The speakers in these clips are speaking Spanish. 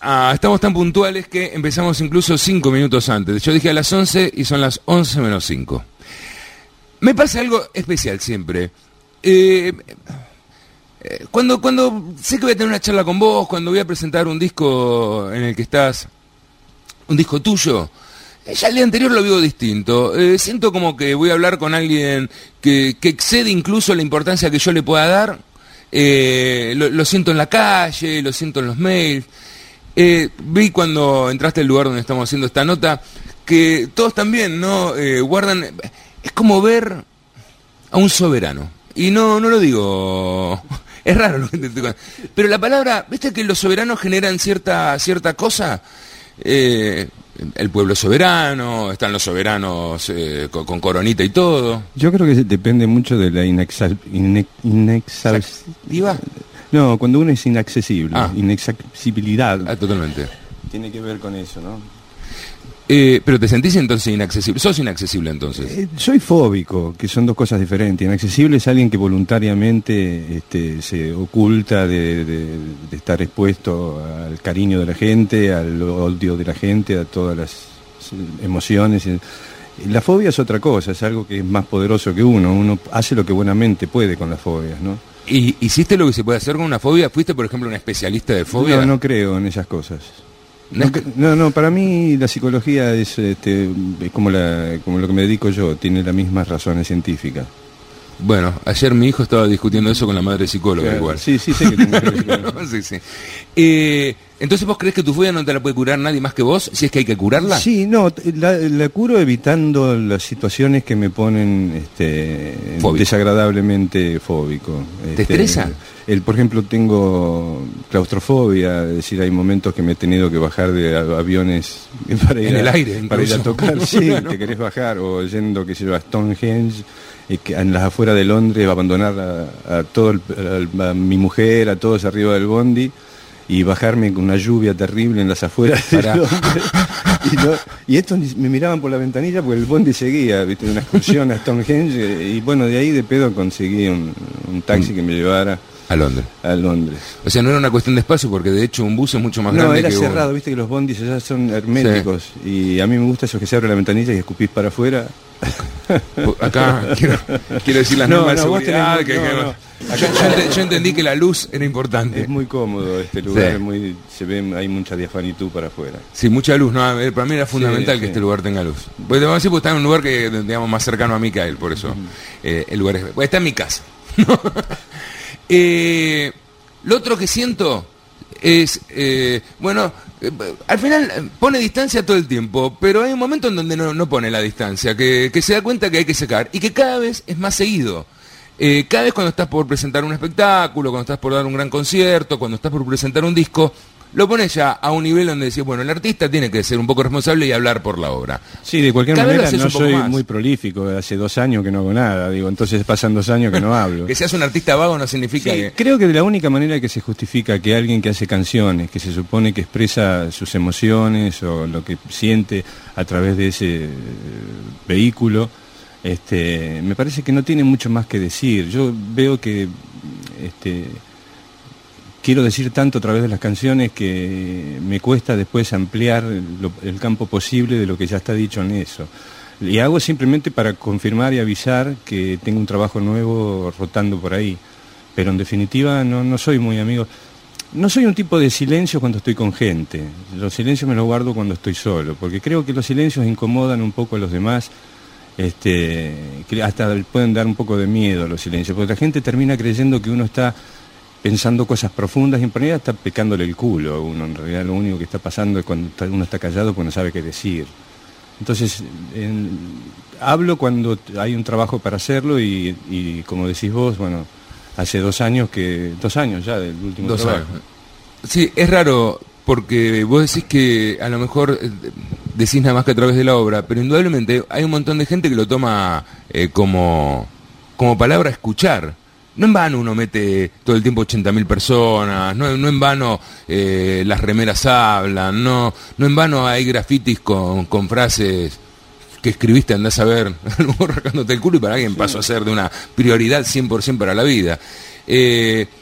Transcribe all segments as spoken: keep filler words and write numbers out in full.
Ah, estamos tan puntuales que empezamos incluso cinco minutos antes. Yo dije a las once y son las once menos cinco. Me pasa algo especial siempre. Eh, eh, cuando, cuando sé que voy a tener una charla con vos, cuando voy a presentar un disco en el que estás, un disco tuyo, eh, ya el día anterior lo veo distinto. Eh, siento como que voy a hablar con alguien que, que excede incluso la importancia que yo le pueda dar. Eh, lo, lo siento en la calle, lo siento en los mails. Eh, vi cuando entraste al lugar donde estamos haciendo esta nota que todos también, ¿no? Eh, guardan... Es como ver a un soberano. Y no, no lo digo... Es raro lo que te estoy contando. Pero la palabra... ¿Viste que los soberanos generan cierta, cierta cosa? Eh, el pueblo soberano, están los soberanos eh, con, con coronita y todo. Yo creo que depende mucho de la inexal... Inex, inexal... ¿Diva? No, cuando uno es inaccesible, ah. inaccesibilidad. Ah, totalmente. Tiene que ver con eso, ¿no? Eh, pero te sentís entonces inaccesible. ¿Sos inaccesible entonces? Eh, soy fóbico, que son dos cosas diferentes. Inaccesible es alguien que voluntariamente este, se oculta de, de, de estar expuesto al cariño de la gente, al odio de la gente, a todas las emociones. La fobia es otra cosa, es algo que es más poderoso que uno. Uno hace lo que buenamente puede con las fobias, ¿no? ¿Y hiciste lo que se puede hacer con una fobia? ¿Fuiste, por ejemplo, un especialista de fobia? No, no creo en esas cosas. No, no, no, para mí la psicología es, este, es como, la, como lo que me dedico yo, tiene las mismas razones científicas. Bueno, ayer mi hijo estaba discutiendo eso con la madre psicóloga, claro, igual. Sí, sí, sé que tengo que no, no, sí, sí. Eh, Entonces, ¿vos crees que tu fobia no te la puede curar nadie más que vos, si es que hay que curarla? Sí, no, la, la curo evitando las situaciones que me ponen este, desagradablemente fóbico. ¿Te este, estresa? El, por ejemplo, tengo claustrofobia, es decir, hay momentos que me he tenido que bajar de aviones para ir, en el a, aire, para ir a tocar, sí, ¿no? Te querés bajar, o yendo, qué sé yo, a Stonehenge, y que en las afueras de Londres, abandonar a, a, todo el, a, a mi mujer, a todos arriba del bondi, y bajarme con una lluvia terrible en las afueras de Londres. Y, no, y estos me miraban por la ventanilla porque el bondi seguía, ¿viste? Una excursión a Stonehenge, y bueno, de ahí de pedo conseguí un, un taxi que me llevara a Londres. A Londres. O sea, no era una cuestión de espacio, porque de hecho un bus es mucho más no, grande era que cerrado, un... viste que los bondis ya son herméticos, sí. Y a mí me gusta eso que se abre la ventanilla y escupís para afuera. Acá quiero, quiero decir las no, normas no, de seguridad. Tenés, que, no, que, no. Yo, yo, ent yo entendí que la luz era importante. Es muy cómodo este lugar, sí. es muy, se ve, hay mucha diafanitud para afuera. Sí, mucha luz, no, para mí era fundamental sí, que sí. este lugar tenga luz. Porque te vamos a decir, porque está en un lugar que, digamos, más cercano a mí que a él, por eso. Uh-huh. eh, el lugar es... Pues está en mi casa. eh, lo otro que siento es, eh, bueno, eh, al final pone distancia todo el tiempo, pero hay un momento en donde no, no pone la distancia, que, que se da cuenta que hay que sacar, y que cada vez es más seguido. Eh, cada vez cuando estás por presentar un espectáculo, cuando estás por dar un gran concierto, cuando estás por presentar un disco, lo pones ya a un nivel donde decís, bueno, el artista tiene que ser un poco responsable y hablar por la obra. Sí, de cualquier cada manera no soy más. muy prolífico, hace dos años que no hago nada, digo, entonces pasan dos años que no hablo. Que seas un artista vago no significa sí, que... Creo que de la única manera que se justifica que alguien que hace canciones, que se supone que expresa sus emociones o lo que siente a través de ese vehículo, este, me parece que no tiene mucho más que decir. Yo veo que... Este, quiero decir tanto a través de las canciones que me cuesta después ampliar lo, el campo posible de lo que ya está dicho en eso. Y hago simplemente para confirmar y avisar que tengo un trabajo nuevo rotando por ahí. Pero en definitiva no, no soy muy amigo. No soy un tipo de silencio cuando estoy con gente. Los silencios me los guardo cuando estoy solo, porque creo que los silencios incomodan un poco a los demás. Este, que hasta pueden dar un poco de miedo a los silencios, porque la gente termina creyendo que uno está pensando cosas profundas y en realidad está pecándole el culo a uno. En realidad lo único que está pasando es cuando uno está callado porque no sabe qué decir. Entonces, en, hablo cuando hay un trabajo para hacerlo y, y como decís vos, bueno, hace dos años que... Dos años ya del último dos trabajo. Años. Sí, es raro porque vos decís que a lo mejor decís nada más que a través de la obra, pero indudablemente hay un montón de gente que lo toma eh, como, como palabra escuchar. No en vano uno mete todo el tiempo ochenta mil personas, no, no en vano eh, las remeras hablan, no, no en vano hay grafitis con, con frases que escribiste, andás a ver, rascándote el culo, y para alguien sí. pasó a ser de una prioridad cien por ciento para la vida. Eh,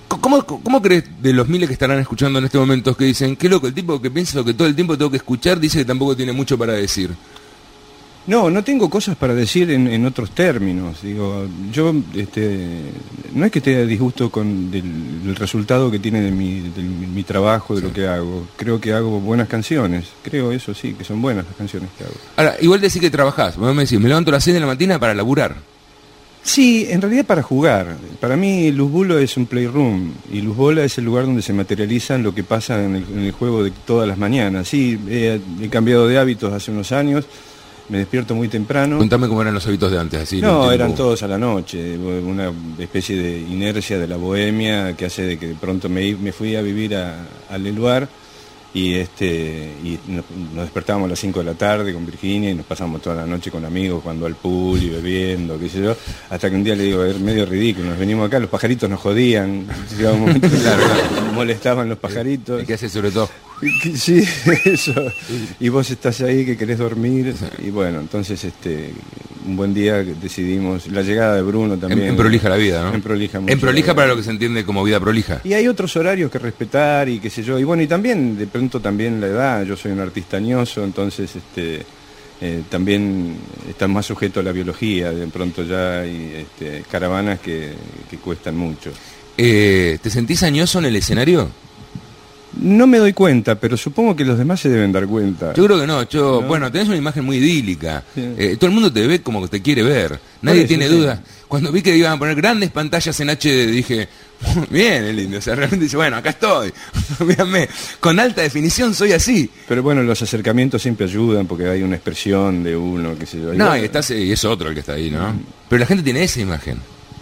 ¿Cómo, ¿Cómo crees de los miles que estarán escuchando en este momento que dicen, qué loco, el tipo que piensa lo que todo el tiempo tengo que escuchar dice que tampoco tiene mucho para decir? No, no tengo cosas para decir en, en otros términos. Digo, yo este, no es que esté a disgusto con del, el resultado que tiene de mi, de mi trabajo, de sí. lo que hago. Creo que hago buenas canciones. Creo eso sí, que son buenas las canciones que hago. Ahora, igual decís que trabajás. Vos me decís, me levanto a las seis de la mañana para laburar. Sí, en realidad para jugar. Para mí Luz Bulo es un playroom y Luz Bola es el lugar donde se materializa lo que pasa en el, en el juego de todas las mañanas. Sí, he, he cambiado de hábitos hace unos años. Me despierto muy temprano. Contame cómo eran los hábitos de antes. Así no, eran todos a la noche, una especie de inercia de la bohemia que hace de que de pronto me, me fui a vivir a, al lugar y, este, y nos, nos despertábamos a las cinco de la tarde con Virginia y nos pasamos toda la noche con amigos jugando al pool y bebiendo, qué sé yo, hasta que un día le digo, es medio ridículo, nos venimos acá, los pajaritos nos jodían, llegaba un momento claro, claro. molestaban los pajaritos. ¿Y qué haces sobre todo? Sí, eso. Y vos estás ahí que querés dormir. Y bueno, entonces este un buen día decidimos, la llegada de Bruno también. En, en prolija la vida, ¿no? En prolija mucho. En prolija para lo que se entiende como vida prolija. Y hay otros horarios que respetar y qué sé yo. Y bueno, y también, de pronto también la edad, yo soy un artista añoso, entonces este eh, también está más sujeto a la biología, de pronto ya hay este, caravanas que, que cuestan mucho. Eh, ¿Te sentís añoso en el escenario? No me doy cuenta, pero supongo que los demás se deben dar cuenta. Yo creo que no, yo, ¿no? Bueno, tenés una imagen muy idílica. Sí. Eh, todo el mundo te ve como que te quiere ver. Nadie eso, tiene sí. duda. Cuando vi que iban a poner grandes pantallas en H D, dije, bien, el indio. O sea, realmente dice, bueno, acá estoy. Mírenme, con alta definición soy así. Pero bueno, los acercamientos siempre ayudan porque hay una expresión de uno, qué sé yo. No, y, estás, y es otro el que está ahí, ¿no? Mm. Pero la gente tiene esa imagen.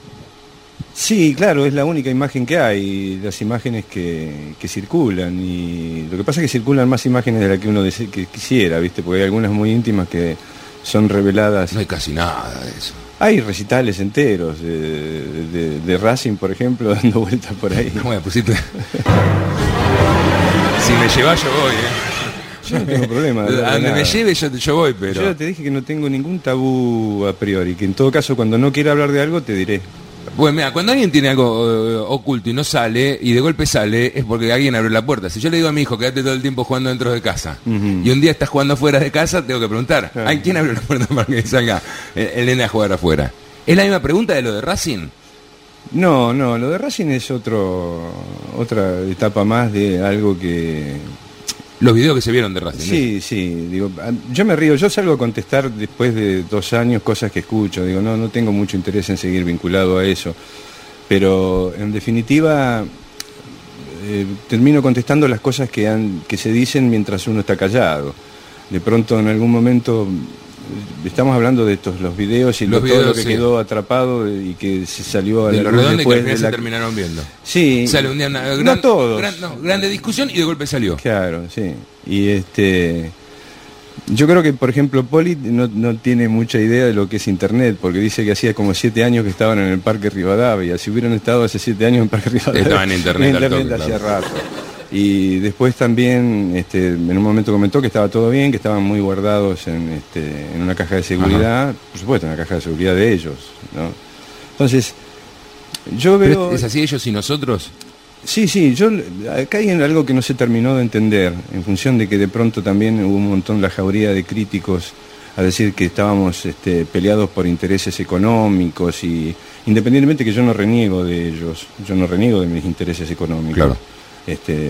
Sí, claro, es la única imagen que hay, las imágenes que, que circulan, y lo que pasa es que circulan más imágenes de las que uno dese- que quisiera, ¿viste? Porque hay algunas muy íntimas que son reveladas. No hay casi nada de eso. Hay recitales enteros, de, de, de Racing, por ejemplo, dando vueltas por ahí. Bueno, pusiste... Si me llevas yo voy, ¿eh? Yo no tengo problema. A donde me lleve yo, yo voy, pero... Yo te dije que no tengo ningún tabú a priori, que en todo caso cuando no quiera hablar de algo te diré. Bueno, mira, cuando alguien tiene algo uh, oculto y no sale, y de golpe sale, es porque alguien abrió la puerta. Si yo le digo a mi hijo, quédate todo el tiempo jugando dentro de casa, uh-huh. y un día estás jugando fuera de casa, tengo que preguntar, uh-huh. ¿a quién abrió la puerta para que salga el, el nene a jugar afuera? ¿Es la misma pregunta de lo de Racing? No, no, lo de Racing es otro otra etapa más de algo que... Los videos que se vieron de Racing. Sí, ¿eh? sí, digo, yo me río, yo salgo a contestar después de dos años cosas que escucho, digo, no, no tengo mucho interés en seguir vinculado a eso, pero en definitiva eh, termino contestando las cosas que, han, que se dicen mientras uno está callado. De pronto en algún momento estamos hablando de estos los videos y los lo, videos, todo lo que sí. quedó atrapado y que se salió a de la lo luz después que de la... se terminaron viendo. Sí. Sale un día una gran, no todos. Gran, no, grande discusión y de golpe salió. Claro, sí. Y este yo creo que por ejemplo Poli no, no tiene mucha idea de lo que es internet, porque dice que hacía como siete años que estaban en el Parque Rivadavia. Si hubieran estado hace siete años en el Parque Rivadavia, estaban en internet, en internet toque, hacía claro. rato. Y después también este, en un momento comentó que estaba todo bien, que estaban muy guardados en, este, en una caja de seguridad. Ajá. Por supuesto, en la caja de seguridad de ellos, ¿no? Entonces, yo veo... ¿Pero es así ellos y nosotros? Sí, sí, yo acá hay algo que no se terminó de entender, en función de que de pronto también hubo un montón la jauría de críticos a decir que estábamos este, peleados por intereses económicos, y independientemente que yo no reniego de ellos, yo no reniego de mis intereses económicos. Claro. Este,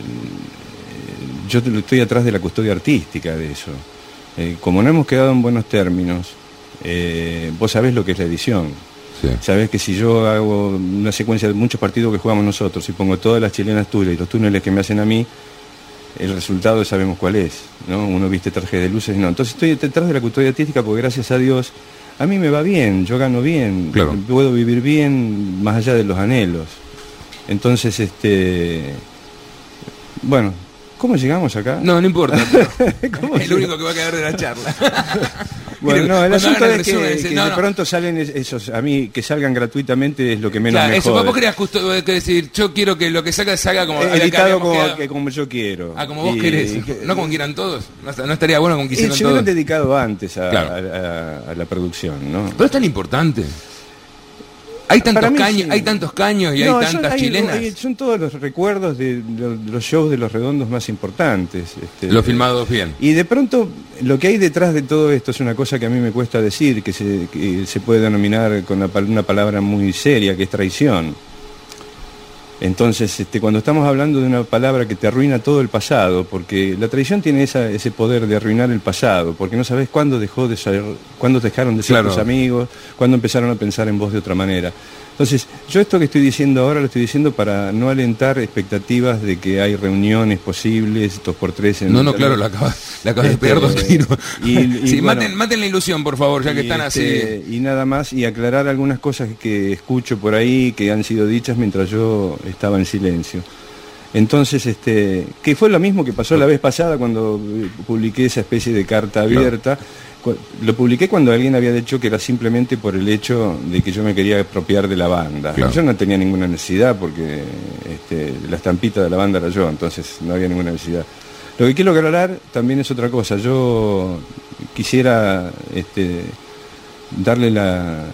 yo estoy atrás de la custodia artística de eso. Eh, como no hemos quedado en buenos términos, eh, vos sabés lo que es la edición. Sí. Sabés que si yo hago una secuencia de muchos partidos que jugamos nosotros y pongo todas las chilenas tuyas y los túneles que me hacen a mí, el resultado sabemos cuál es, ¿no? Uno viste traje de luces, no. Entonces estoy detrás de la custodia artística porque gracias a Dios a mí me va bien, yo gano bien, claro. puedo vivir bien más allá de los anhelos. Entonces, este, bueno, ¿cómo llegamos acá? No, no importa. Es lo único que va a quedar de la charla. Bueno, no, el asunto es que, resumen, que no, de no. pronto salen esos, a mí, que salgan gratuitamente es lo que menos claro, me eso, jode. vos querías justo que decir, yo quiero que lo que salga salga como... Eh, editado como, que, como yo quiero. Ah, como vos y, querés, y que, no como quieran todos. No, no estaría bueno como quisieran todos. Se hubieran dedicado antes a, claro. a, a, a la producción, ¿no? Pero es tan importante. Hay tantos Para mí, caños, sí. hay tantos caños y No, hay son- tantas hay- chilenas. hay- son todos los recuerdos de, lo- de los shows de los Redondos más importantes. Este, Los filmados bien. Y de pronto, lo que hay detrás de todo esto es una cosa que a mí me cuesta decir, que se, que se puede denominar con una, pal- una palabra muy seria, que es traición. Entonces, este, cuando estamos hablando de una palabra que te arruina todo el pasado, porque la traición tiene esa, ese poder de arruinar el pasado, porque no sabes cuándo dejó de ser, cuándo dejaron de ser Claro. tus amigos, cuándo empezaron a pensar en vos de otra manera. Entonces, yo esto que estoy diciendo ahora lo estoy diciendo para no alentar expectativas de que hay reuniones posibles, dos por tres en No, no, Internet. claro, la acabas la acabas de Este, pegar dos tiros. y- y sí, bueno, maten, maten la ilusión, por favor, ya que y, están este, así. y nada más, y aclarar algunas cosas que escucho por ahí que han sido dichas mientras yo estaba en silencio. Entonces, este, que fue lo mismo que pasó la vez pasada cuando eh, publiqué esa especie de carta abierta. Cu- Lo publiqué cuando alguien había dicho que era simplemente por el hecho de que yo me quería apropiar de la banda. Claro. Yo no tenía ninguna necesidad porque este, la estampita de la banda era yo, entonces no había ninguna necesidad. Lo que quiero aclarar también es otra cosa. Yo quisiera este, darle la,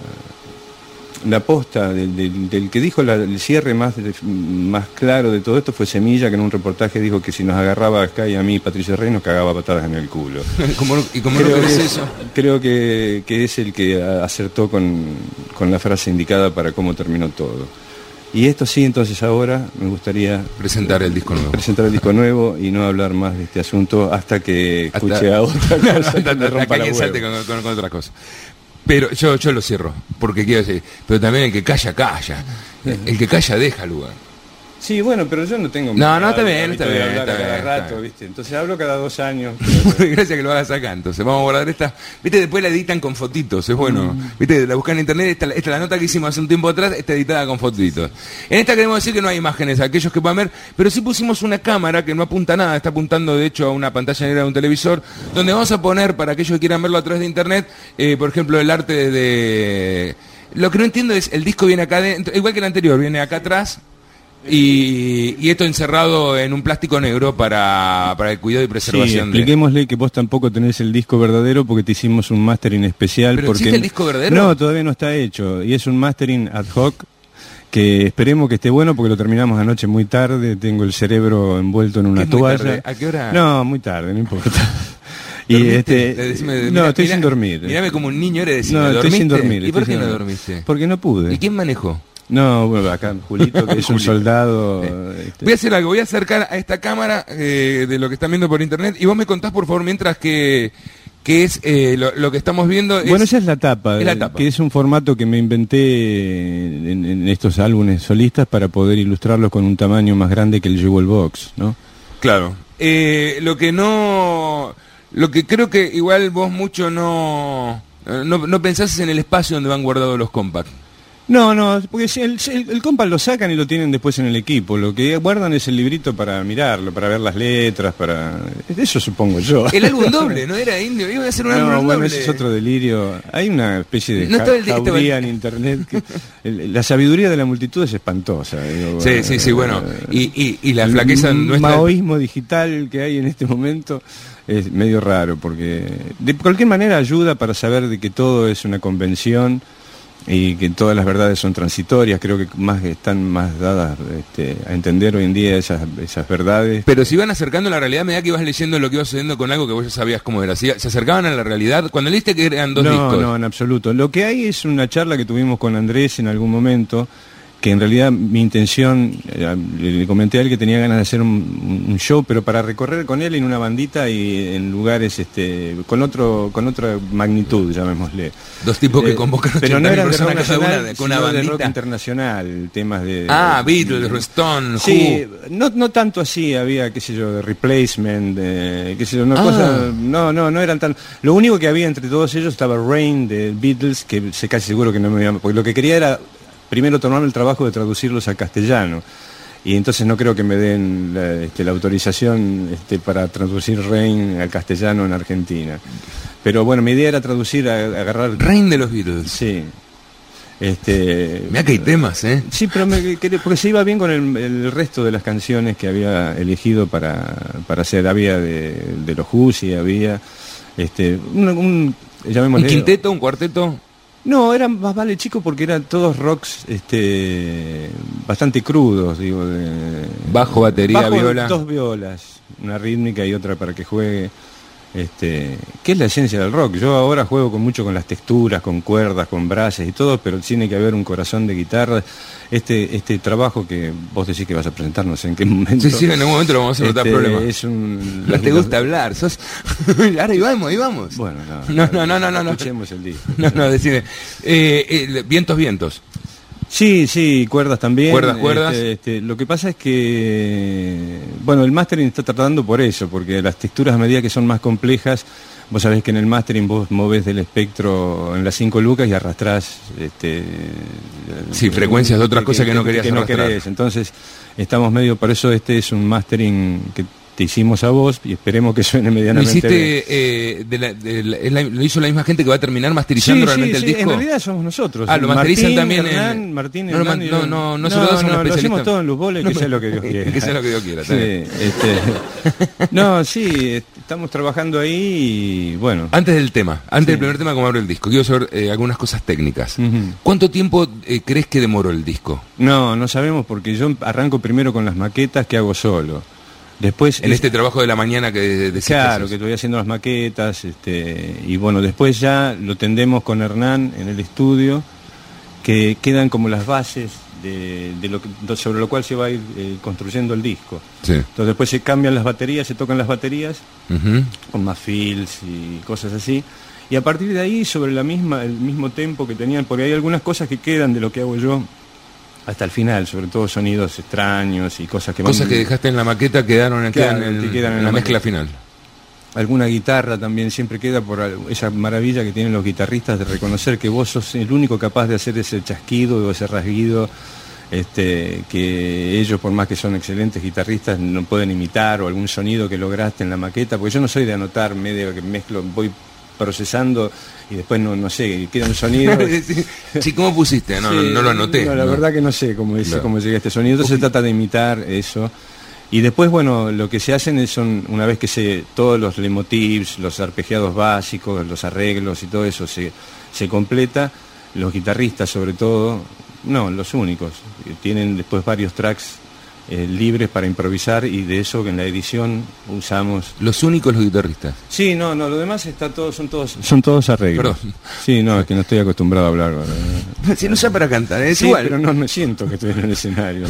la posta del, del- del que dijo la- el cierre más, más claro de todo esto fue Semilla, que en un reportaje dijo que si nos agarraba a Sky y a mí y Patricia Rey nos cagaba patadas en el culo. Como no- y como no Creo, que querés es, eso. creo que, que es el que acertó con, con la frase indicada para cómo terminó todo. Y esto sí, entonces ahora me gustaría Presentar el disco nuevo. presentar el disco nuevo y no hablar más de este asunto hasta que Hasta- escuche a otra cosa Hasta- que me hasta rompa que la alguien salte huevo. con, con- con otra cosa. Pero yo, yo lo cierro, porque quiero decir, pero también el que calla, calla. El que calla deja lugar. Sí, bueno, pero yo no tengo... No, no, está hábito bien, de está hablar bien, a está cada bien, está rato, bien. ¿viste? Entonces hablo cada dos años. Gracias que lo hagas acá, entonces. Vamos a guardar esta. Viste, después la editan con fotitos, es bueno. Viste, la buscan en internet, esta, esta la nota que hicimos hace un tiempo atrás, está editada con fotitos. En esta queremos decir que no hay imágenes, aquellos que puedan ver, pero sí pusimos una cámara que no apunta a nada, está apuntando de hecho a una pantalla negra de un televisor, donde vamos a poner, para aquellos que quieran verlo a través de internet, eh, por ejemplo, el arte de... Lo que no entiendo es, el disco viene acá adentro, igual que el anterior, viene acá atrás. Y, y esto encerrado en un plástico negro para, para el cuidado y Sí, preservación de... expliquémosle que vos tampoco tenés el disco verdadero porque te hicimos un mastering especial. ¿Pero porque existe el disco verdadero? No, todavía no está hecho. Y es un mastering ad hoc que esperemos que esté bueno porque lo terminamos anoche muy tarde. Tengo el cerebro envuelto en una ¿Qué es muy toalla. tarde? ¿A qué hora? No, muy tarde, no importa. Y ¿Dormiste? este, Le decime, no, mira- estoy mira- sin dormir. Mirame como un niño, eres No, estoy sin dormir. ¿Y por estoy qué sin no dormir. dormiste? Porque no pude. ¿Y quién manejó? No, bueno, acá Julito, que es un soldado. este, Voy a hacer algo, voy a acercar a esta cámara eh, de lo que están viendo por internet y vos me contás por favor mientras que, que es eh, lo, lo que estamos viendo. Es, Bueno, esa es la tapa, es la eh, tapa. que es un formato que me inventé en, en estos álbumes solistas para poder ilustrarlos con un tamaño más grande que el Jewel Box, ¿no? Claro. Eh, lo que no... Lo que creo que igual vos mucho no... No, no pensás en el espacio donde van guardados los compacts. No, no, porque si el, el, el compa lo sacan y lo tienen después en el equipo. Lo que guardan es el librito para mirarlo, para ver las letras, para... Eso supongo yo. El álbum doble, ¿no era indio? Iba a hacer un álbum No, doble. bueno, ese es otro delirio. Hay una especie de No ja- estaba el de- jauría en internet. Que, el- la sabiduría de la multitud es espantosa. Digo, Sí, sí, sí, bueno. eh, Y, y, y la el flaqueza nuestra... maoísmo digital que hay en este momento es medio raro, porque de cualquier manera ayuda para saber de que todo es una convención y que todas las verdades son transitorias. Creo que más están más dadas este, a entender hoy en día esas, esas verdades. Pero si iban acercando a la realidad a medida que ibas leyendo lo que iba sucediendo con algo que vos ya sabías cómo era. ¿Sí? ¿Se acercaban a la realidad? Cuando leíste que eran dos no, discos. no, en absoluto. Lo que hay es una charla que tuvimos con Andrés en algún momento, que en realidad mi intención, eh, le, le comenté a él que tenía ganas de hacer un, un show, pero para recorrer con él en una bandita y en lugares este, con otro con otra magnitud, llamémosle. Dos tipos que Eh, convocan pero no ochenta mil eran de rock personas cada una nacional, de- con una sino de rock bandita. internacional, temas de... Ah, de- Beatles, Stone, Sí, Who. no, no tanto así, había, qué sé yo, de Replacement, de, qué sé yo, una Ah. cosa, no, no, no eran tan... Lo único que había entre todos ellos estaba Rain de Beatles, que sé casi seguro que no me iba, porque lo que quería era primero tomarme el trabajo de traducirlos al castellano, y entonces no creo que me den la, este, la autorización este, para traducir Rain al castellano en Argentina. Pero bueno, mi idea era traducir, a, agarrar... Rein de los Beatles. Sí. Este, Mirá que hay temas, ¿eh? Sí, pero me, quería- porque se iba bien con el, el resto de las canciones que había elegido para, para hacer. Había de, de los Who, sí, había este, un, un, ¿Un llamémosle, quinteto, un cuarteto? No, era más vale chico porque eran todos rocks este, bastante crudos, digo. De, bajo, batería, bajo, viola. Dos violas, una rítmica y otra para que juegue. Este, que es la esencia del rock. Yo ahora juego con mucho con las texturas, con cuerdas, con brasas y todo, pero tiene que haber un corazón de guitarra. Este este trabajo que vos decís que vas a presentar, no sé en qué momento. Sí, sí, en algún momento lo vamos a hacer, este, no te problema. Es un, no te gusta hablar, sos... ahora ahí vamos, ahí vamos. Bueno, no, no, no, no, no, no. Escuchemos el disco. No, no, decime. Eh, eh, vientos, vientos. Sí, sí, cuerdas también. Cuerdas, cuerdas. Este, este, lo que pasa es que, bueno, el mastering está tratando por eso, porque las texturas a medida que son más complejas, vos sabés que en el mastering vos movés del espectro en las cinco lucas y arrastrás este, sí, frecuencias de otras cosas que, que no querías que no arrastrar. querés. Entonces, estamos medio, por eso este es un mastering que te hicimos a vos y esperemos que suene medianamente. ¿Lo hiciste, eh, de la, de la, es la, lo hizo la misma gente que va a terminar masterizando sí, realmente sí, el sí, disco? en realidad somos nosotros. Ah, lo masterizan Martín, también Hernán, en... Martín, no, Hernán, no, no, no, no, no, no, no, lo hacemos todo en Luz Bola y que no, sea lo que Dios quiera. Que sea lo que Dios quiera, sí, este, no, sí, estamos trabajando ahí y bueno. Antes del tema, antes sí. del primer tema como abre el disco, quiero saber eh, algunas cosas técnicas. Uh-huh. ¿Cuánto tiempo eh, crees que demoró el disco? No, no sabemos porque yo arranco primero con las maquetas que hago solo. Después en este trabajo de la mañana que decís. Claro, que estoy haciendo las maquetas, este, y bueno, después ya lo tendemos con Hernán en el estudio, que quedan como las bases de, de lo que, sobre lo cual se va a ir eh, construyendo el disco. Sí. Entonces después se cambian las baterías, se tocan las baterías, uh-huh. con más fills y cosas así. Y a partir de ahí, sobre la misma, el mismo tempo que tenían, porque hay algunas cosas que quedan de lo que hago yo hasta el final, sobre todo sonidos extraños y cosas que cosas van... que dejaste en la maqueta quedaron, claro, quedan en, quedan en, en la, la mezcla final. Alguna guitarra también siempre queda por esa maravilla que tienen los guitarristas de reconocer que vos sos el único capaz de hacer ese chasquido o ese rasguido, este, que ellos, por más que son excelentes guitarristas, no pueden imitar, o algún sonido que lograste en la maqueta, porque yo no soy de anotar, medio que mezclo, voy procesando y después no, no sé, queda un sonido. sí, sí, ¿cómo pusiste? No, sí, no, no lo anoté. No, la no. verdad que no sé cómo, es, no. cómo llega este sonido. Entonces se trata de imitar eso. Y después, bueno, lo que se hacen es son, una vez que se, todos los leitmotivs, los arpegiados básicos, los arreglos y todo eso se, se completa, los guitarristas sobre todo, no, los únicos, tienen después varios tracks Eh, libres para improvisar y de eso que en la edición usamos. Los únicos los guitarristas. Sí, no, no, lo demás está todo, son todos, son todos arreglos. Perdón. Sí, no, es que no estoy acostumbrado a hablar. Si no sea para cantar, es sí, igual. Pero no me siento que estoy en el escenario.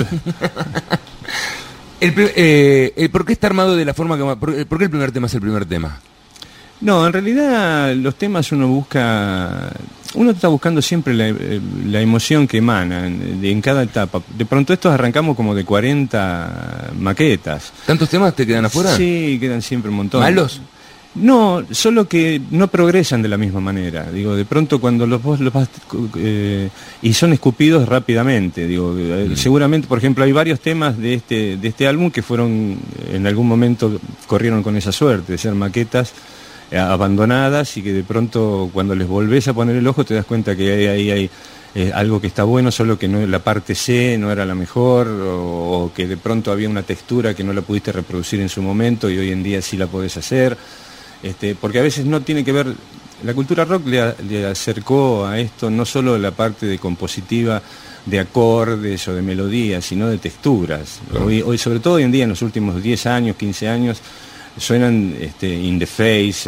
el, eh, el, ¿Por qué está armado de la forma que por, ¿Por qué el primer tema es el primer tema? No, en realidad los temas uno busca, uno está buscando siempre la, la emoción que emana en, en cada etapa. De pronto estos arrancamos como de cuarenta maquetas. ¿Tantos temas te quedan afuera? Sí, quedan siempre un montón. ¿Malos? No, solo que no progresan de la misma manera. Digo, de pronto cuando los vos los vas eh, y son escupidos rápidamente. Digo, eh, mm. seguramente, por ejemplo, hay varios temas de este de este álbum que fueron en algún momento corrieron con esa suerte de ser maquetas abandonadas y que de pronto cuando les volvés a poner el ojo te das cuenta que ahí hay, hay, hay eh, algo que está bueno, solo que no, la parte C no era la mejor o, o que de pronto había una textura que no la pudiste reproducir en su momento y hoy en día sí la podés hacer, este, porque a veces no tiene que ver, la cultura rock le, le acercó a esto no solo la parte de compositiva de acordes o de melodías, sino de texturas. Claro. Hoy, hoy, sobre todo hoy en día, en los últimos diez años, quince años, suenan este, in the face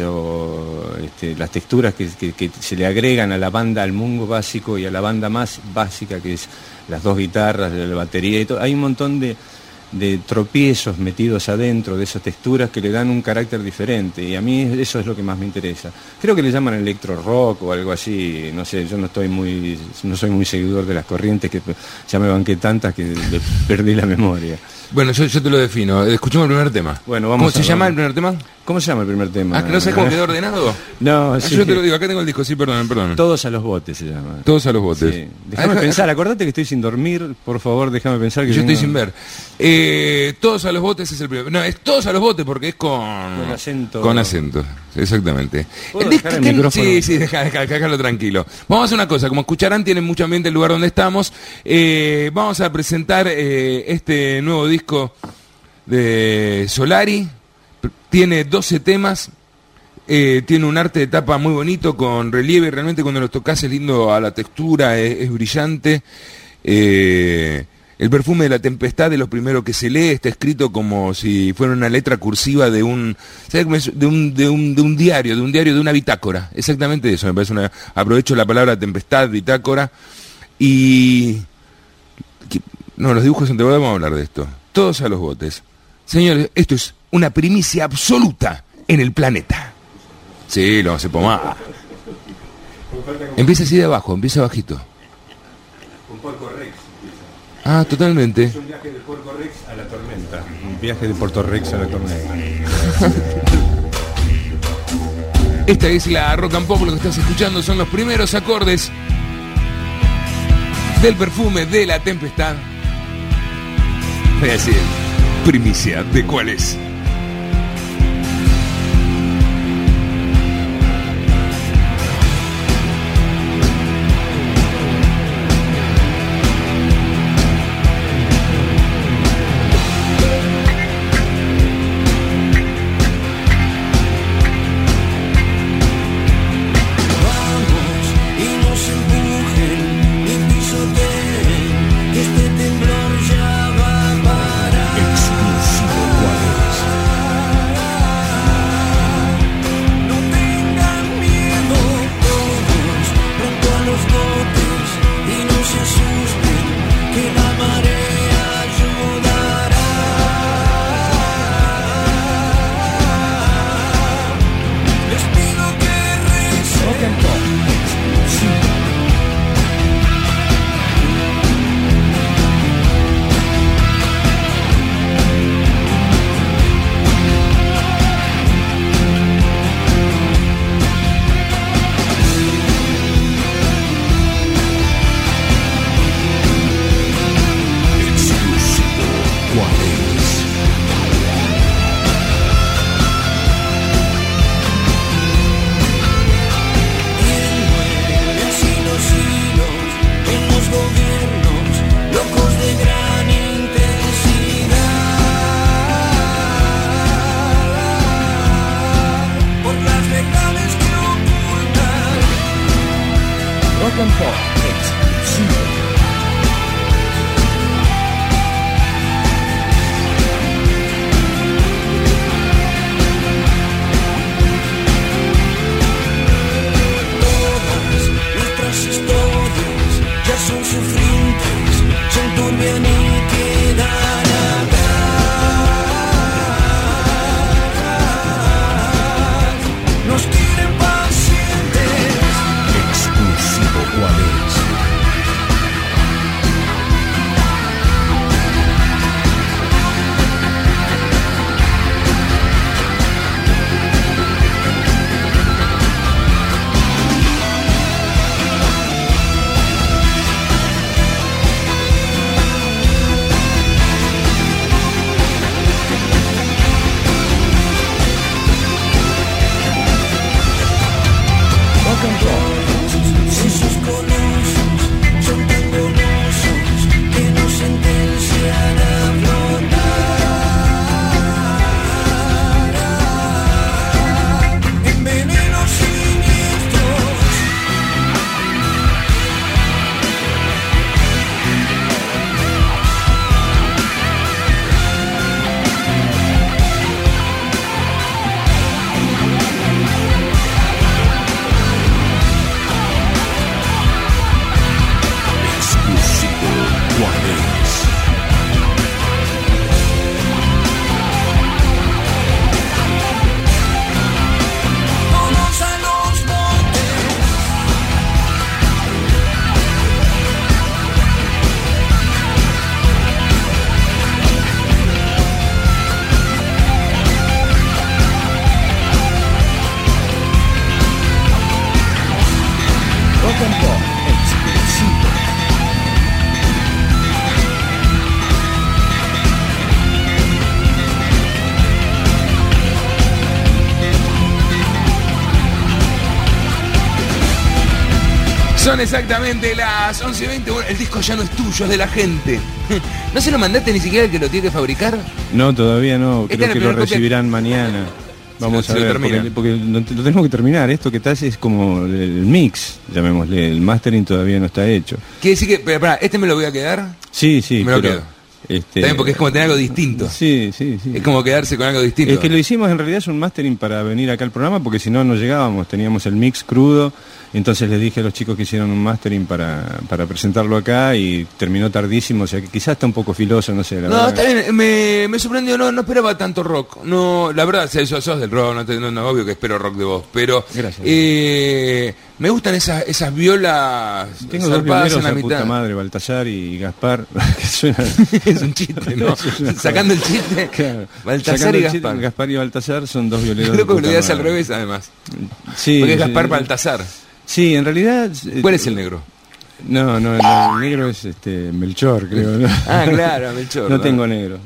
o este, las texturas que, que, que se le agregan a la banda, al mungo básico y a la banda más básica que es las dos guitarras, la batería y todo. Hay un montón de, de tropiezos metidos adentro de esas texturas que le dan un carácter diferente y a mí eso es lo que más me interesa. Creo que le llaman electro rock o algo así, no sé, yo no estoy muy, no soy muy seguidor de las corrientes que ya me banqué tantas que perdí la memoria. Bueno, yo, yo te lo defino. Escuchemos el primer tema. Bueno, vamos. ¿Cómo se a, llama vamos. el primer tema? ¿Cómo se llama el primer tema? Ah, ¿que no sabes cómo quedó ordenado? No, ah, sí. Yo te lo digo, acá tengo el disco, sí, perdón, perdón. Todos a los botes se llama. Todos a los botes. Sí. Déjame ah, pensar, acordate que estoy sin dormir, por favor, déjame pensar que yo tengo... estoy sin ver. Eh, todos a los botes es el primer. No, es todos a los botes porque es con... Con acento. Con acento, exactamente. ¿Puedo dejar el micrófono? Sí, sí, déjalo tranquilo. Vamos a hacer una cosa, como escucharán, tiene mucho ambiente el lugar donde estamos. Eh, vamos a presentar eh, este nuevo disco de Solari. Tiene doce temas. Eh, tiene un arte de tapa muy bonito, con relieve, realmente cuando lo tocas es lindo a la textura, es, es brillante. Eh, el perfume de la tempestad es lo primero que se lee, está escrito como si fuera una letra cursiva de un, ¿sabes cómo es? de un, de un, de un diario, de un diario, de una bitácora, exactamente eso, me parece una, aprovecho la palabra tempestad, bitácora, y no, los dibujos en T V vamos a hablar de esto, todos a los botes. Señores, esto es una primicia absoluta en el planeta. Sí, lo hace pomada. Empieza así de abajo, empieza bajito. Un Porco Rex. Ah, totalmente. Es un viaje de Porco Rex a la tormenta. Un viaje de Porto Rex a la tormenta. Esta es la Rock and Pop, lo que estás escuchando son los primeros acordes del perfume de la tempestad. Voy a decir, primicia de cuál es. Son exactamente las once y veinte. Bueno, el disco ya no es tuyo, es de la gente. ¿No se lo mandaste ni siquiera al que lo tiene que fabricar? No, todavía no. Esta Creo es la que lo primera copia- recibirán mañana. Vamos si a lo, ver, si lo porque, porque lo, lo tenemos que terminar. Esto que tal es como el mix, llamémosle. El mastering todavía no está hecho. Quiere decir que, pero, pará, ¿este me lo voy a quedar? Sí, sí. Me lo pero, quedo. Este, También porque es como tener algo distinto. Sí, sí, sí. Es como quedarse con algo distinto. Es que lo hicimos en realidad es un mastering para venir acá al programa, porque si no, no llegábamos. Teníamos el mix crudo. Entonces les dije a los chicos que hicieron un mastering para, para presentarlo acá y terminó tardísimo, o sea que quizás está un poco filoso, no sé. La no, verdad. está bien, me, me sorprendió, no, no esperaba tanto rock. No, la verdad, si sos, sos del rock, no, te, no, no, obvio que espero rock de vos, pero Gracias. Eh, me gustan esas, esas violas. Tengo dos violeros a puta madre, Baltasar y Gaspar, que suenan... Es un chiste, ¿no? Sacando el chiste, claro. Baltasar Sacando y el Gaspar. Chiste, Gaspar y Baltasar son dos violeros. Loco que de lo digas al madre. revés, además. Sí, porque es sí, Gaspar sí. Baltasar. Sí, en realidad... ¿Cuál es el negro? No, no, no, el negro es este Melchor, creo. ¿no? Ah, claro, Melchor. No, ¿no? tengo negro.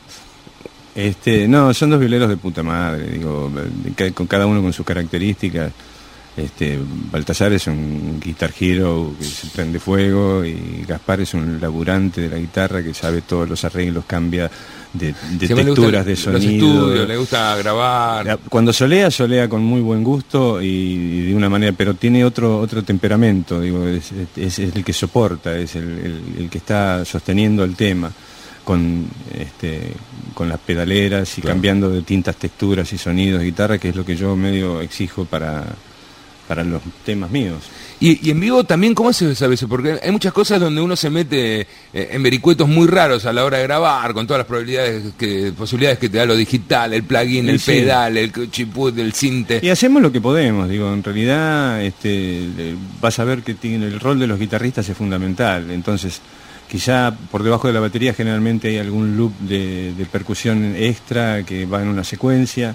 Este, no, son dos violeros de puta madre, digo, con cada uno con sus características. Este, Baltasar es un guitar hero que se prende fuego y Gaspar es un laburante de la guitarra que sabe todos los arreglos, cambia de, de Sí, texturas, de los sonido. estudios, le gusta grabar. Cuando solea, solea con muy buen gusto y, y de una manera, pero tiene otro otro temperamento, digo, es, es, es el que soporta, es el, el, el que está sosteniendo el tema con este con las pedaleras y claro. cambiando de tintas, texturas y sonidos de guitarra, que es lo que yo medio exijo para para los temas míos. Y, y en vivo también, ¿cómo se sabe eso? Porque hay muchas cosas donde uno se mete eh, en vericuetos muy raros a la hora de grabar, con todas las probabilidades que, posibilidades que te da lo digital, el plugin, Sí, el sí. pedal, el chiput, el cinte. Y hacemos lo que podemos, digo, en realidad este, vas a ver que tiene, el rol de los guitarristas es fundamental, entonces quizá por debajo de la batería generalmente hay algún loop de, de percusión extra que va en una secuencia.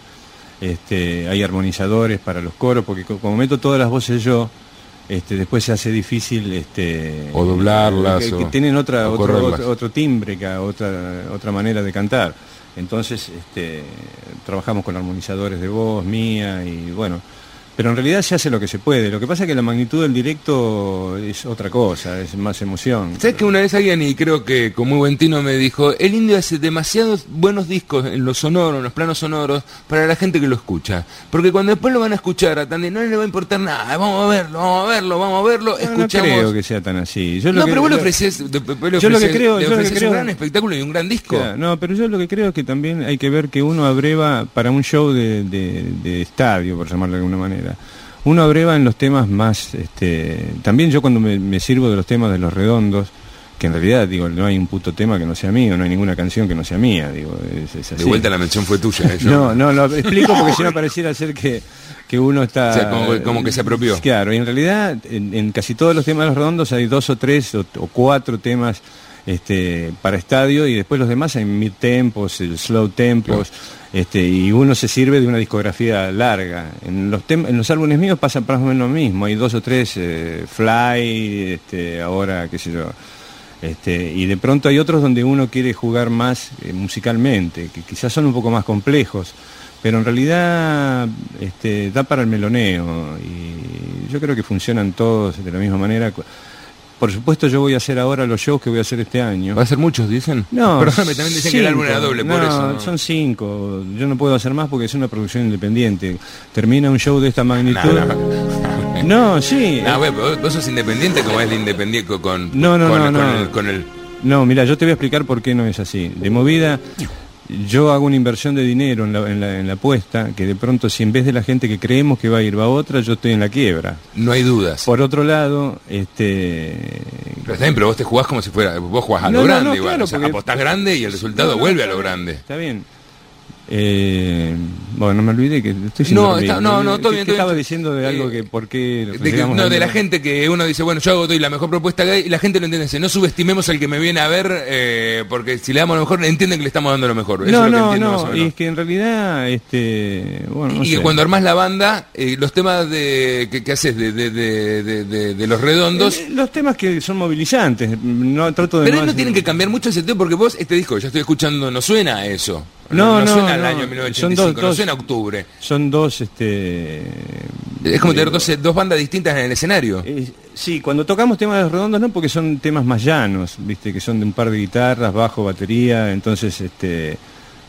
Este, hay armonizadores para los coros, porque como meto todas las voces yo, este, después se hace difícil este, o doblarlas que, que o, tienen otra, o otro, otro, otro timbre, otra, otra manera de cantar. Entonces este, trabajamos con armonizadores de voz mía y bueno, pero en realidad se hace lo que se puede. Lo que pasa es que la magnitud del directo es otra cosa, es más emoción. ¿Sabes que una vez alguien, y creo que con muy buen tino, me dijo, el Indio hace demasiados buenos discos en los sonoros, en los planos sonoros, para la gente que lo escucha? Porque cuando después lo van a escuchar a Tandy, no le va a importar nada, vamos a verlo, vamos a verlo, vamos a verlo, No, escuchamos... no creo que sea tan así. Yo lo no, que, pero vos le lo- ofreces, de- vos le yo lo que ofreces- creo- le yo lo que ofreces creo- un gran espectáculo y un gran disco. Claro, no, pero yo lo que creo es que también hay que ver que uno abreva para un show de, de- de estadio, por llamarlo de alguna manera. Uno abreva en los temas más, este, también yo cuando me, me sirvo de los temas de los redondos, que en realidad digo no hay un puto tema que no sea mío, no hay ninguna canción que no sea mía, digo, es, es así. De vuelta la mención fue tuya. ¿eh? Yo- No, no, lo explico porque si no pareciera ser que, que uno está... O sea, como- como que se apropió. Claro, y en realidad en, en casi todos los temas de los redondos hay dos o tres o, o cuatro temas este, para estadio y después los demás hay mid tempos, el slow tempos, este, y uno se sirve de una discografía larga. En los, tem- en los álbumes míos pasa más o menos lo mismo, hay dos o tres, eh, Fly, este, ahora qué sé yo. Este, y de pronto hay otros donde uno quiere jugar más eh, musicalmente, que quizás son un poco más complejos, pero en realidad este, da para el meloneo y yo creo que funcionan todos de la misma manera. Por supuesto yo voy a hacer ahora los shows que voy a hacer este año. ¿Va a ser muchos, dicen? No, Perdóname, también dicen que el cinco. álbum era doble, por No, eso. ¿no? son cinco. Yo no puedo hacer más porque es una producción independiente. Termina un show de esta magnitud. No, no. No, sí. No, güey, vos, vos sos independiente como es de independiente con, con, No, no, con, no, con no. el, con el... No, mira, yo te voy a explicar por qué no es así. De movida, yo hago una inversión de dinero en la, en la, en la apuesta, que de pronto si en vez de la gente que creemos que va a ir va a otra, yo estoy en la quiebra. No hay dudas. Por otro lado, este... Pero está bien, pero vos te jugás como si fuera... Vos jugás a No, lo no, grande no, igual. claro, O sea, porque- apostás grande y el resultado No, no, vuelve a está lo bien, grande. Está bien. Eh, bueno, no me olvidé que estoy sin No, dormir. está- no, no, todo ¿Qué- bien, qué todo estaba bien. diciendo de algo Eh, que por qué De, que- llegamos no, al- de la gente que uno dice, bueno, yo hago doy la mejor propuesta que hay, y la gente lo entiende, dice, no subestimemos al que me viene a ver, eh, porque si le damos lo mejor, entienden que le estamos dando lo mejor. Eso No, es lo que no, entiendo más o no, menos. y es que en realidad, este, bueno, no Y sé. que cuando armás la banda, eh, los temas de que, que haces de, de, de, de, de- de los redondos, Eh, los temas que son movilizantes, no trato de pero no no hacer- tienen que cambiar mucho ese tema, porque vos, este disco, ya estoy escuchando, no suena a eso. No, no, suena al no. año mil novecientos Son ochenta y cinco, dos- no dos- suena a octubre. Son dos, este... Es como tener eh, dos, dos bandas distintas en el escenario. Eh, sí, cuando tocamos temas de los redondos no, porque son temas más llanos, viste, que son de un par de guitarras, bajo, batería, entonces este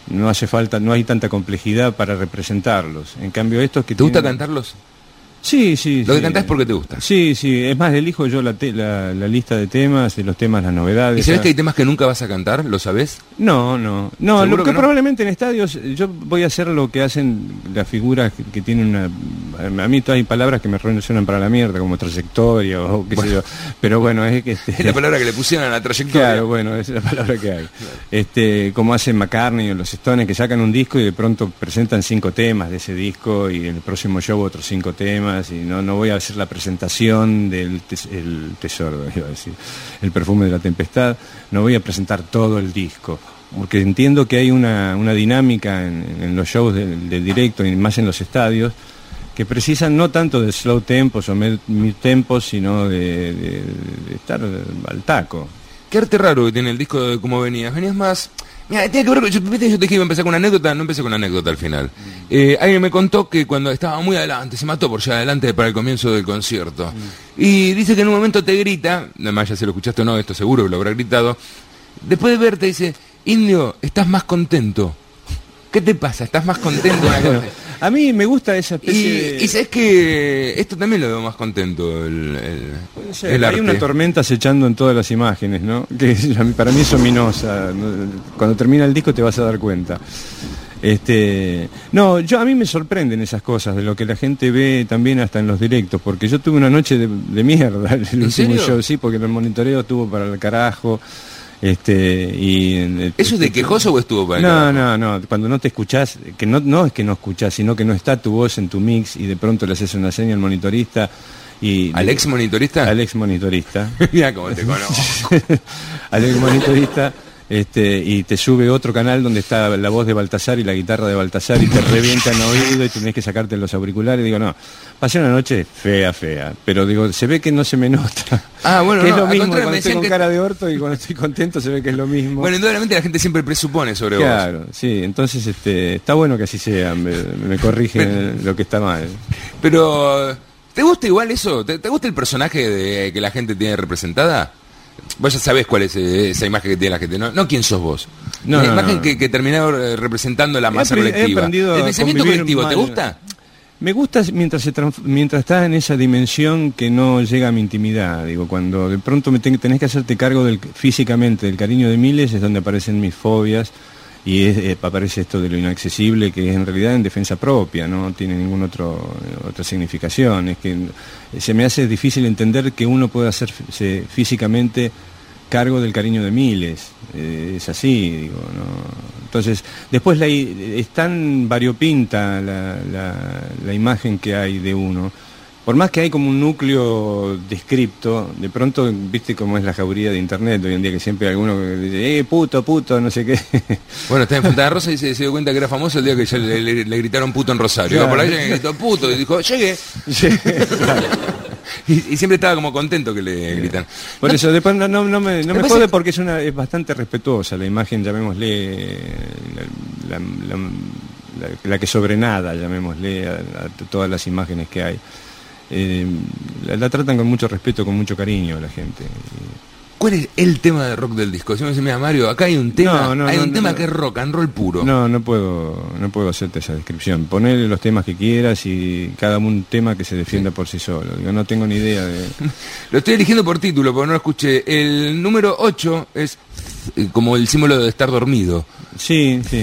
no hace falta, no hay tanta complejidad para representarlos. En cambio estos que ¿Te gusta tienen... cantarlos? Sí, sí. Lo sí. que cantás es porque te gusta. Sí, sí. Es más, elijo yo la, te, la, la lista de temas, de los temas, las novedades. ¿Y sabes a... que hay temas que nunca vas a cantar? ¿Lo sabés? No, no. No, lo que, que no? probablemente en estadios, yo voy a hacer lo que hacen las figuras que, que tienen una... A mí hay palabras que me resuenan para la mierda, como trayectoria o qué bueno. sé yo. Pero bueno, es que... Este... Es la palabra que le pusieron a la trayectoria. Claro, bueno, es la palabra que hay. Este, como hacen McCartney o los Stones, que sacan un disco y de pronto presentan cinco temas de ese disco y en el próximo show otros cinco temas y no, no voy a hacer la presentación del tes el tesoro, iba a decir, el perfume de la tempestad, no voy a presentar todo el disco, porque entiendo que hay una, una dinámica en, en los shows del de directo y más en los estadios, que precisan no tanto de slow tempos o mid, mid tempos, sino de, de, de estar al taco. Qué arte raro que tiene el disco de cómo venías. Venías más... Mira, tiene que ver con... Yo, ¿viste? Yo te dije que iba a empezar con una anécdota, no empecé con una anécdota al final. Mm. Eh, alguien me contó que cuando estaba muy adelante, se mató por llegar adelante para el comienzo del concierto. Mm. Y dice que en un momento te grita, además ya se lo escuchaste o no, esto seguro que lo habrá gritado, después de verte dice, Indio, estás más contento. ¿Qué te pasa? ¿Estás más contento? A mí me gusta esa especie y, de... y sabes que esto también lo veo más contento, el, el, ser, el hay arte. una tormenta acechando en todas las imágenes, ¿no? Que para mí es ominosa. Cuando termina el disco te vas a dar cuenta. Este, no, yo a mí me sorprenden esas cosas de lo que la gente ve también hasta en los directos, porque yo tuve una noche de, de mierda el ¿En último serio? show, sí, porque el monitoreo estuvo para el carajo. Este, y, ¿Eso es de quejoso o estuvo para el No, carajo? no, no, cuando no te escuchás, que no, no es que no escuchás, sino que no está tu voz en tu mix y de pronto le haces una seña al monitorista y... ¿Al ex monitorista? Al ex monitorista. Mira cómo te conozco. Al ex monitorista. Este, y te sube otro canal donde está la voz de Baltasar y la guitarra de Baltasar y te revienta en oído y tenés que sacarte los auriculares. Digo, no, pasé una noche fea, fea, pero digo, se ve que no se me nota. Ah, bueno, que no, es lo al mismo, contrario, cuando me estoy decían con que... cara de orto y cuando estoy contento se ve que es lo mismo. Bueno, indudablemente la gente siempre presupone sobre claro, vos. sí, entonces este, está bueno que así sea, me, me corrigen lo que está mal. Pero, ¿te gusta igual eso? ¿Te, te gusta el personaje de, que la gente tiene representada? Vos ya sabés cuál es eh, esa imagen que tiene la gente, no, no quién sos vos. No, la no, imagen no. que, que terminó eh, representando la masa He apre- he colectiva. aprendido ¿El a pensamiento convivir colectivo mal. te gusta? Me gusta mientras se trans- mientras estás en esa dimensión que no llega a mi intimidad. Digo, cuando de pronto me ten- tenés que hacerte cargo del, físicamente del cariño de miles, es donde aparecen mis fobias y es, eh, aparece esto de lo inaccesible, que es en realidad en defensa propia, no tiene ninguna otro, otra significación. Es que se me hace difícil entender que uno pueda hacerse físicamente cargo del cariño de miles, eh, es así, digo, ¿no? Entonces, después la, es tan variopinta la, la, la imagen que hay de uno, por más que hay como un núcleo descripto, de pronto, viste cómo es la jauría de internet hoy en día, que siempre hay alguno que dice, eh, puto, puto, no sé qué. Bueno, está en Fontana Rosa y se, se dio cuenta que era famoso el día que ya le, le, le gritaron puto en Rosario. Claro. Iba por ahí y gritó puto y dijo, llegué. Sí, claro. Y, y siempre estaba como contento que le gritan. Por No, eso, después no, no, no me, no me Después jode es- porque es una es bastante respetuosa la imagen, llamémosle, la, la- la- la- la que sobrenada, llamémosle, a, a todas las imágenes que hay. Eh, la, la tratan con mucho respeto, con mucho cariño la gente. ¿Cuál es el tema de rock del disco? Si me dice, mira, Mario, acá hay un tema, No, no, hay no, un no, tema no. que es rock and roll puro. No, no puedo, no puedo hacerte esa descripción. Ponele los temas que quieras y cada un tema que se defienda por sí solo. Yo no tengo ni idea de... Lo estoy eligiendo por título, porque no lo escuché. El número ocho es eh, como el símbolo de estar dormido. Sí, sí.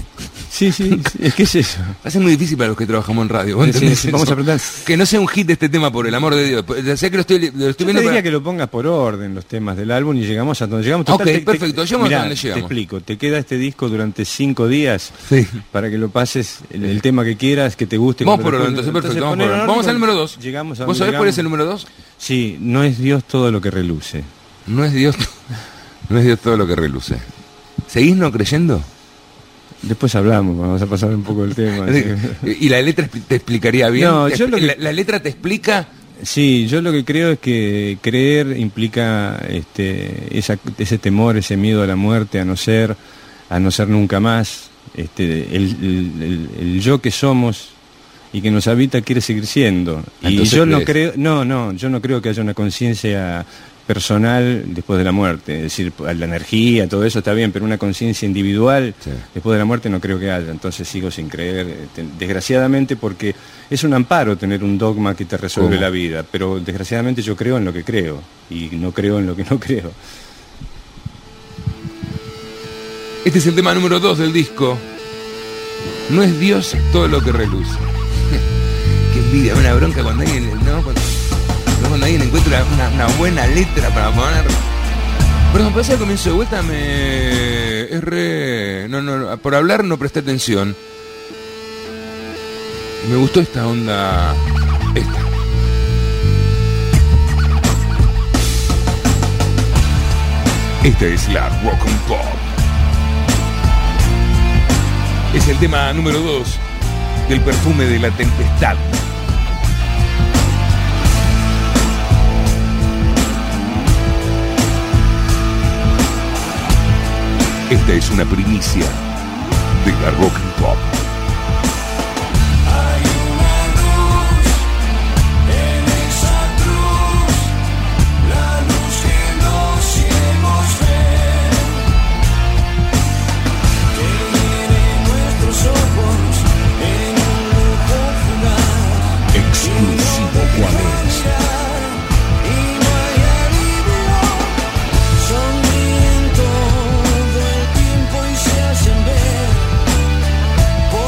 Sí, sí, sí. ¿Qué es eso? Va a ser muy difícil para los que trabajamos en radio. ¿Vos Sí, entendés sí, eso? vamos a apretar. Que no sea un hit este tema, por el amor de Dios. Ya sé que lo estoy, lo estoy Yo te viendo diría para... que lo pongas por orden los temas del álbum y llegamos a donde llegamos. Ok, perfecto, llegamos a mirá, donde llegamos. Te explico, te queda este disco durante cinco días Sí. para que lo pases el, el tema que quieras, que te guste. Vamos cuando por lo orden, pongas. entonces perfecto. Vamos, por ponelo orden. en Vamos al orden, número dos. Llegamos a ¿Vos donde sabés cuál llegamos. es el número dos? Sí, no es Dios todo lo que reluce. No es Dios, no es Dios todo lo que reluce. ¿Seguís no creyendo? Después hablamos, vamos a pasar un poco el tema. sí. ¿Y la letra expli- te explicaría bien? No, ¿Te yo expli- lo que- la, la letra te explica... Sí, yo lo que creo es que creer implica este, esa, ese temor, ese miedo a la muerte, a no ser, a no ser nunca más. Este, el, el- el- el yo que somos y que nos habita quiere seguir siendo. Y Entonces yo no crees. creo, no, no, yo no creo que haya una conciencia personal después de la muerte. Es decir, la energía, todo eso está bien, pero una conciencia individual sí. después de la muerte no creo que haya. Entonces sigo sin creer, desgraciadamente, porque es un amparo tener un dogma que te resuelve ¿Cómo? la vida, pero desgraciadamente yo creo en lo que creo y no creo en lo que no creo. Este es el tema número dos del disco. No es Dios todo lo que reluce. Qué envidia, una bronca cuando alguien, ¿no? Cuando, cuando alguien encuentra una, una buena letra para poner. Perdón, parece al comienzo de vuelta me... Es re... No, no, por hablar no presté atención. Me gustó esta onda... Esta. Esta es la Rock and Pop. Es el tema número dos del Perfume de la Tempestad. Esta es una primicia de la Rock and Pop. Por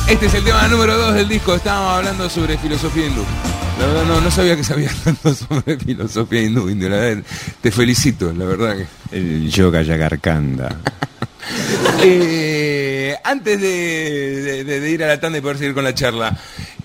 Este es el tema número dos del disco. Estábamos hablando sobre filosofía hindú. La verdad no, no sabía que sabía tanto sobre filosofía hindú, indio. La verdad, te felicito, la verdad que... El yoga yagarkanda. eh, antes de, de, de ir a la tanda y poder seguir con la charla,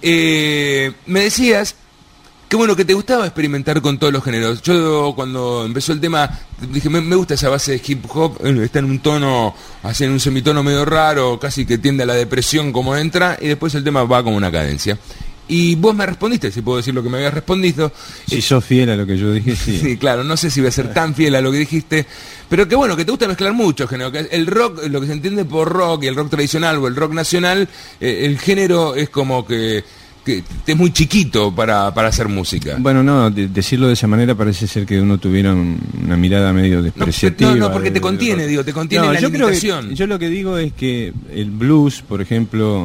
eh, me decías que bueno, que te gustaba experimentar con todos los géneros. Yo cuando empezó el tema dije, me, me gusta esa base de hip hop, está en un tono, así en un semitono medio raro, casi que tiende a la depresión como entra, y después el tema va como una cadencia. Y vos me respondiste, si puedo decir lo que me habías respondido. Si eh, sos fiel a lo que yo dije, sí. Sí, claro, no sé si voy a ser tan fiel a lo que dijiste, pero que bueno, que te gusta mezclar mucho género. Que el rock, lo que se entiende por rock, y el rock tradicional o el rock nacional, eh, el género es como que, que es muy chiquito para, para hacer música. Bueno, no, de, decirlo de esa manera parece ser que uno tuviera un, una mirada medio despreciativa. No, no, no porque de, te contiene, de, digo, te contiene no, la yo limitación. Creo que, yo lo que digo es que el blues, por ejemplo...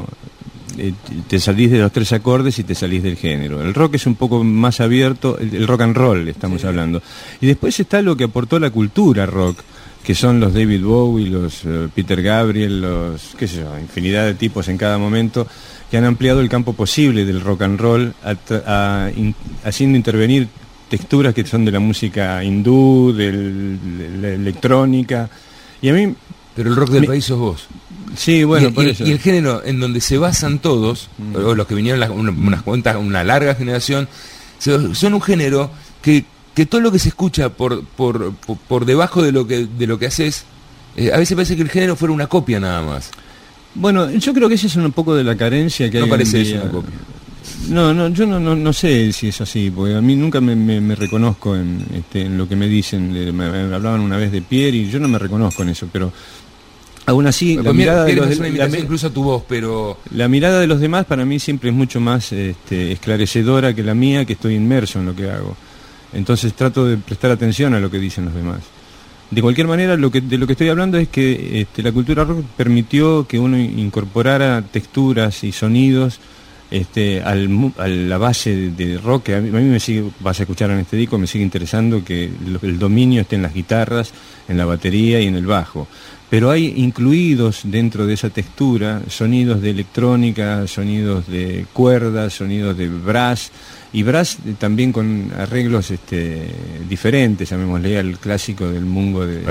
te salís de los tres acordes y te salís del género. El rock es un poco más abierto, el, el rock and roll estamos sí. hablando. Y después está lo que aportó la cultura rock, que son los David Bowie, los uh, Peter Gabriel, los, qué sé yo, infinidad de tipos en cada momento, que han ampliado el campo posible del rock and roll, a, a, in, haciendo intervenir texturas que son de la música hindú, de la electrónica. Y a mí... Pero el rock del me, país sos vos. Sí, bueno, y, por y, eso. Y el género en donde se basan todos, mm. o los que vinieron las, una, unas cuantas, una larga generación, se, son un género que, que todo lo que se escucha por, por, por, por debajo de lo que, de lo que haces, eh, a veces parece que el género fuera una copia nada más. Bueno, yo creo que ese es un poco de la carencia que no hay. No parece eso una copia. No, no, yo no, no, no sé si es así, porque a mí nunca me, me, me reconozco en, este, en lo que me dicen. Me, me hablaban una vez de Pierre y yo no me reconozco en eso, pero aún así, la mirada de los demás, incluso a tu voz, pero la mirada de los demás para mí siempre es mucho más este, esclarecedora que la mía, que estoy inmerso en lo que hago. Entonces trato de prestar atención a lo que dicen los demás. De cualquier manera, lo que, de lo que estoy hablando es que este, la cultura rock permitió que uno incorporara texturas y sonidos este, al, a la base de, de rock, que a mí, a mí me sigue, vas a escuchar en este disco, me sigue interesando que el, el dominio esté en las guitarras, en la batería y en el bajo. Pero hay incluidos dentro de esa textura sonidos de electrónica, sonidos de cuerdas, sonidos de brass, y brass también con arreglos este, diferentes, llamémosle al clásico del mungo de...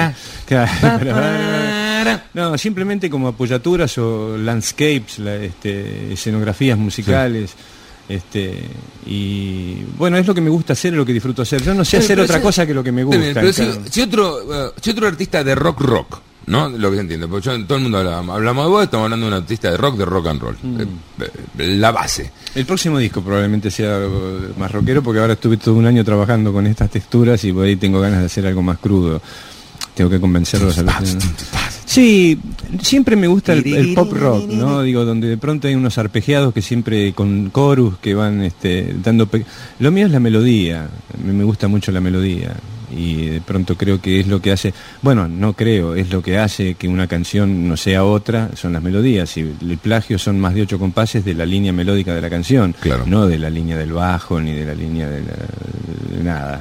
No, simplemente como apoyaturas o landscapes, la, este, escenografías musicales... Sí. Este, y bueno, es lo que me gusta hacer, es lo que disfruto hacer. Yo no sé pero, hacer pero otra si, cosa que lo que me gusta. Pero si, si, otro, uh, si otro artista de rock rock, ¿no? Lo que se entiende, porque yo, todo el mundo habla, hablamos de vos, estamos hablando de un artista de rock, de rock and roll. Mm. Eh, la base. El próximo disco probablemente sea más rockero, porque ahora estuve todo un año trabajando con estas texturas y por ahí tengo ganas de hacer algo más crudo. Tengo que convencerlos a los... Sí, siempre me gusta el, el pop rock, ¿no? Digo, donde de pronto hay unos arpegiados que siempre con chorus que van este, dando... Pe... Lo mío es la melodía, me, me gusta mucho la melodía y de pronto creo que es lo que hace... Bueno, no creo, es lo que hace que una canción no sea otra, son las melodías, y el plagio son más de ocho compases de la línea melódica de la canción, claro. No de la línea del bajo ni de la línea de, la, de nada.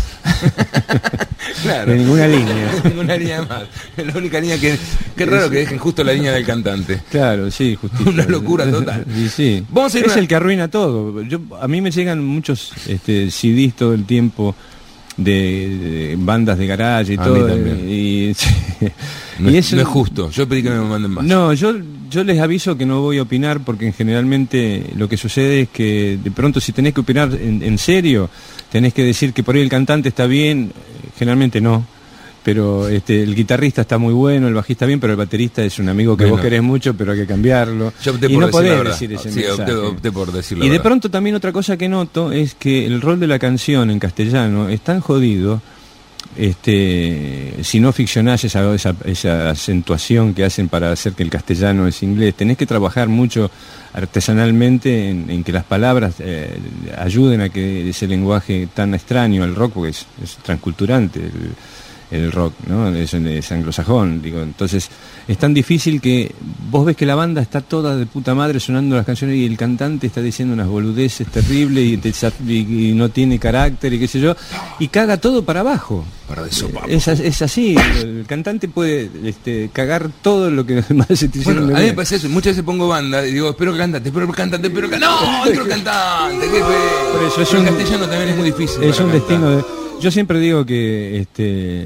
Claro. De ninguna línea. Ninguna línea más. La única línea que... Qué raro que dejen justo la línea del cantante. Claro, sí, justito. Una locura total. Sí, sí. Vamos a ir es una... el que arruina todo. Yo, a mí me llegan muchos este, C Ds todo el tiempo de, de bandas de garage y a todo. Mí también. Y, sí. no, y eso, no es justo. Yo pedí que me manden más. No, yo... Yo les aviso que no voy a opinar porque generalmente lo que sucede es que de pronto si tenés que opinar en, en serio, tenés que decir que por ahí el cantante está bien, generalmente no, pero este, el guitarrista está muy bueno, el bajista bien, pero el baterista es un amigo que bueno, vos querés mucho, pero hay que cambiarlo. Yo opté y por no decir podés la decir ese sí, mensaje. Opté, opté por decir la y de verdad. pronto también otra cosa que noto es que el rol de la canción en castellano es tan jodido. Este, si no ficcionás esa, esa, esa acentuación que hacen para hacer que el castellano es inglés, tenés que trabajar mucho artesanalmente en, en que las palabras eh, ayuden a que ese lenguaje tan extraño al rock, porque es, es transculturante, el, el rock, ¿no? Es, es anglosajón, digo. Entonces, es tan difícil que vos ves que la banda está toda de puta madre sonando las canciones y el cantante está diciendo unas boludeces terribles y, te, y, y no tiene carácter y qué sé yo, y caga todo para abajo. Para de sopa. Es, es así, el cantante puede este, cagar todo lo que los demás se te hicieron. Bueno, a mí me pasa eso, muchas veces pongo banda y digo, espero que cantate, espero que cantate, espero que... ¡No! ¡Otro cantante! ¡Qué feo! Por eso es Pero un, en castellano también es muy difícil. Es un cantar. destino de... Yo siempre digo que, este,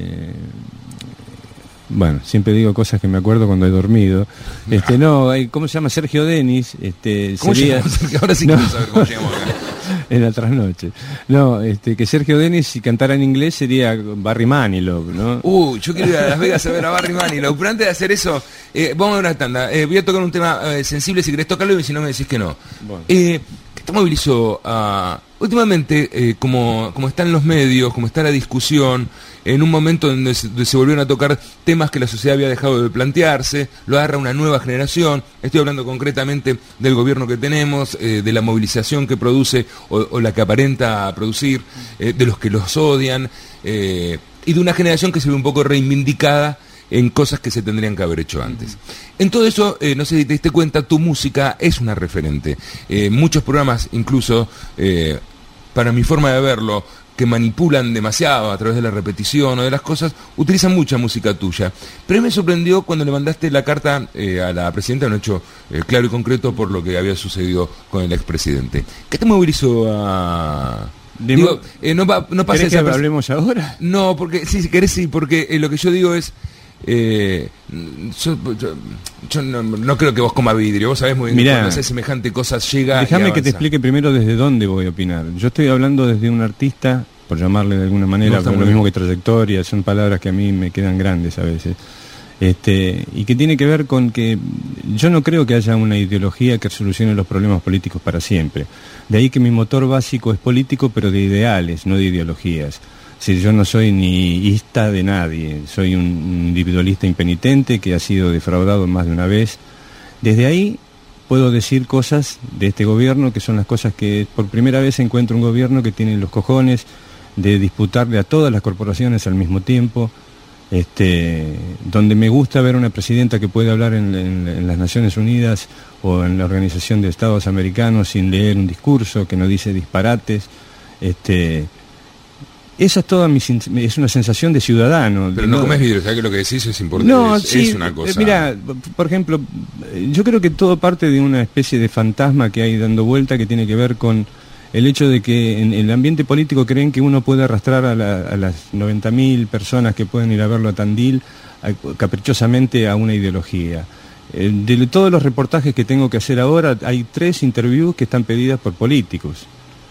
bueno, siempre digo cosas que me acuerdo cuando he dormido. Este, no, hay, ¿cómo se llama? Sergio Denis. Este, ¿Cómo sería... llegamos? Ahora sí no. quiero saber cómo llegamos acá. En la trasnoche. No, este, que Sergio Denis, si cantara en inglés, sería Barry Manilow, ¿no? Uh, yo quiero ir a Las Vegas a ver a Barry Manilow. Pero antes de hacer eso, eh, vamos a una tanda. Eh, voy a tocar un tema eh, sensible si querés tocarlo y si no me decís que no. Bueno. Eh, ¿Qué te movilizó a... Últimamente, eh, como, como están los medios, como está la discusión, en un momento donde se, donde se volvieron a tocar temas que la sociedad había dejado de plantearse, lo agarra una nueva generación, estoy hablando concretamente del gobierno que tenemos, eh, de la movilización que produce o, o la que aparenta producir, eh, de los que los odian, eh, y de una generación que se ve un poco reivindicada en cosas que se tendrían que haber hecho antes. En todo eso, eh, no sé si te diste cuenta, tu música es una referente. Eh, muchos programas, incluso, eh, para mi forma de verlo, que manipulan demasiado a través de la repetición o de las cosas, utilizan mucha música tuya. Pero me sorprendió cuando le mandaste la carta eh, a la presidenta, un hecho eh, claro y concreto por lo que había sucedido con el expresidente. ¿Qué te movilizó a...? Digo, eh, no, va, no pasa ¿Querés que esa... hablemos ahora? No, porque sí, si querés sí, porque eh, lo que yo digo es... Eh, yo, yo, yo no, no creo que vos comas vidrio, vos sabés muy bien. Mirá, que cuando haces semejante cosas llega. Déjame que te explique primero desde dónde voy a opinar. Yo estoy hablando desde un artista, por llamarle de alguna manera, no, lo mismo que trayectoria, son palabras que a mí me quedan grandes a veces. Este, y que tiene que ver con que yo no creo que haya una ideología que solucione los problemas políticos para siempre. De ahí que mi motor básico es político, pero de ideales, no de ideologías. Si yo no soy ni ista de nadie, soy un individualista impenitente que ha sido defraudado más de una vez. Desde ahí puedo decir cosas de este gobierno que son las cosas que por primera vez encuentro un gobierno que tiene los cojones de disputarle a todas las corporaciones al mismo tiempo, este, donde me gusta ver una presidenta que puede hablar en, en, en las Naciones Unidas o en la Organización de Estados Americanos sin leer un discurso, que no dice disparates, este... Esa es toda mi, es una sensación de ciudadano. Pero no, no comes vidrio, ¿sabes que lo que decís es importante? No, es, sí, es una cosa... Mira, por ejemplo, yo creo que todo parte de una especie de fantasma que hay dando vuelta que tiene que ver con el hecho de que en el ambiente político creen que uno puede arrastrar a, la, a las noventa mil personas que pueden ir a verlo a Tandil a, caprichosamente a una ideología. De todos los reportajes que tengo que hacer ahora, hay tres interviews que están pedidas por políticos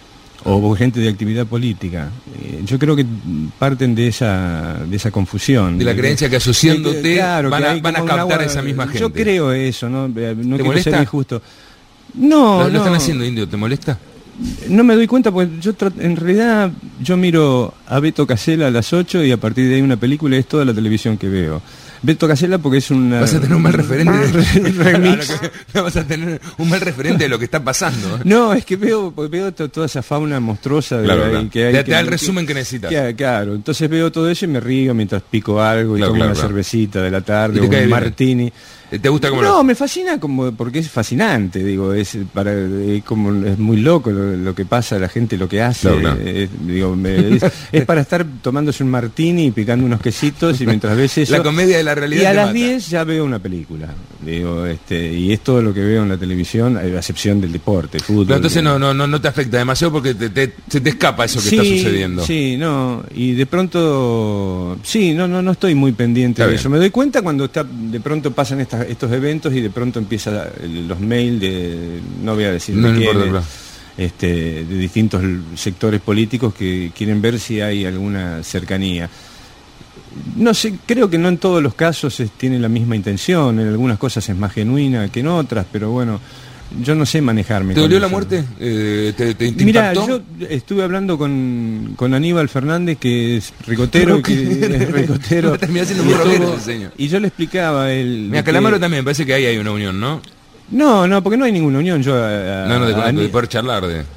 o gente de actividad política. Eh, yo creo que parten de esa de esa confusión. De la creencia que asociándote que, claro, van, que a, van a captar agua, a esa misma gente. Yo creo eso, ¿no? No ¿Te quiero molesta? ser injusto. No, ¿Lo, no. lo están haciendo, Indio? ¿Te molesta? No me doy cuenta, porque yo en realidad yo miro a Beto Casella a las ocho y a partir de ahí una película es toda la televisión que veo. Beto Casella porque es una... Vas a tener un mal referente de... remix. No, vas a tener un mal referente de lo que está pasando. No, es que veo veo toda esa fauna monstruosa de claro, ahí, claro. que hay. Te, que, te da el que, resumen que necesitas. Que, claro, entonces veo todo eso y me río mientras pico algo y claro, tomo claro, una claro. cervecita de la tarde, o un bien. martini. ¿Te gusta como No, lo... me fascina como porque es fascinante, digo, es para es como es muy loco lo, lo que pasa, la gente lo que hace, claro, claro. Es, digo, me, es, es para estar tomándose un martini y picando unos quesitos y mientras ves eso. La comedia de la realidad. Y a te las mata. diez ya veo una película, digo, este, y es todo lo que veo en la televisión, a excepción del deporte, fútbol. Pero entonces que... no, no, no, no te afecta demasiado porque te, te, se te escapa eso que sí, está sucediendo. Sí, no, y de pronto, sí, no, no, no estoy muy pendiente está de bien. Eso. Me doy cuenta cuando está, de pronto pasan estas, estos eventos y de pronto empieza los mails de, no voy a decir no, de no quién, importa, este, de distintos sectores políticos que quieren ver si hay alguna cercanía. No sé, creo que no en todos los casos es, tiene la misma intención, en algunas cosas es más genuina que en otras, pero bueno, yo no sé manejarme. ¿Te dolió eso. la muerte? Eh, ¿Te, te, te Mirá, impactó? yo estuve hablando con, con Aníbal Fernández, que es ricotero, que es ricotero. Terminé siendo muy rockero ese señor. Y yo le explicaba el. Mira, Calamaro también, me parece que ahí hay una unión, ¿no? No, no, porque no hay ninguna unión. Yo a, No, no, de, a, de poder charlar de...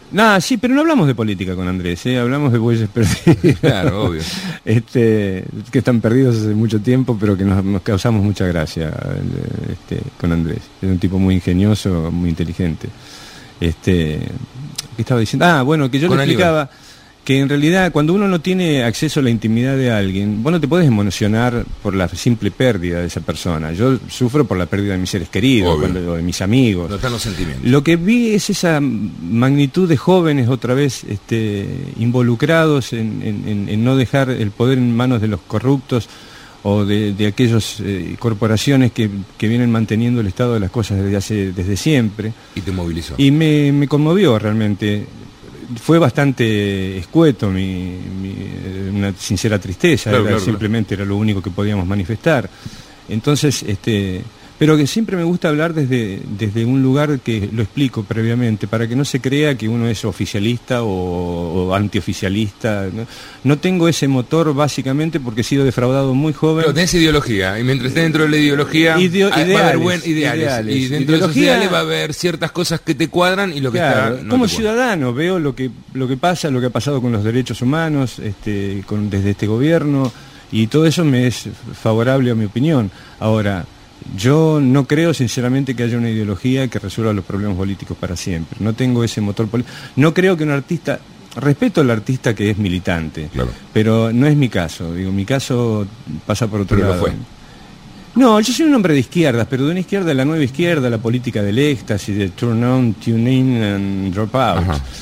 Nada, sí, pero no hablamos de política con Andrés, ¿eh? Hablamos de bueyes perdidos. Claro, obvio. Este, que están perdidos hace mucho tiempo, pero que nos, nos causamos mucha gracia este, con Andrés. Es un tipo muy ingenioso, muy inteligente. Este, ¿qué estaba diciendo? Ah, bueno, que yo con le explicaba... Aníbal. Que en realidad cuando uno no tiene acceso a la intimidad de alguien, vos no te podés emocionar por la simple pérdida de esa persona. Yo sufro por la pérdida de mis seres queridos, cuando, de mis amigos. No están los sentimientos. Lo que vi es esa magnitud de jóvenes otra vez este, involucrados en, en, en no dejar el poder en manos de los corruptos o de, de aquellas eh, corporaciones que, que vienen manteniendo el estado de las cosas desde, hace, desde siempre. Y te movilizó. Y me, me conmovió realmente. Fue bastante escueto, mi, mi, una sincera tristeza, claro, era, claro, simplemente claro. era lo único que podíamos manifestar. Entonces, este, pero que siempre me gusta hablar desde, desde un lugar que lo explico previamente, para que no se crea que uno es oficialista o, o antioficialista. ¿no? no tengo ese motor básicamente porque he sido defraudado muy joven. Pero tenés ideología, y mientras estés dentro de la ideología Ideo, hay, ideales, va a haber buen ideales, ideales. y dentro Ideología, de esos ideales va a haber ciertas cosas que te cuadran y lo que claro, está no como te ciudadano veo lo que lo que pasa, lo que ha pasado con los derechos humanos este, con, desde este gobierno, y todo eso me es favorable a mi opinión. Ahora, yo no creo sinceramente que haya una ideología que resuelva los problemas políticos para siempre. No tengo ese motor político. No creo que un artista... Respeto al artista que es militante, claro. pero no es mi caso. Digo, mi caso pasa por otro pero lado. Lo fue. No, yo soy un hombre de izquierdas, pero de una izquierda, la nueva izquierda, la política del éxtasis, de turn on, tune in and drop out.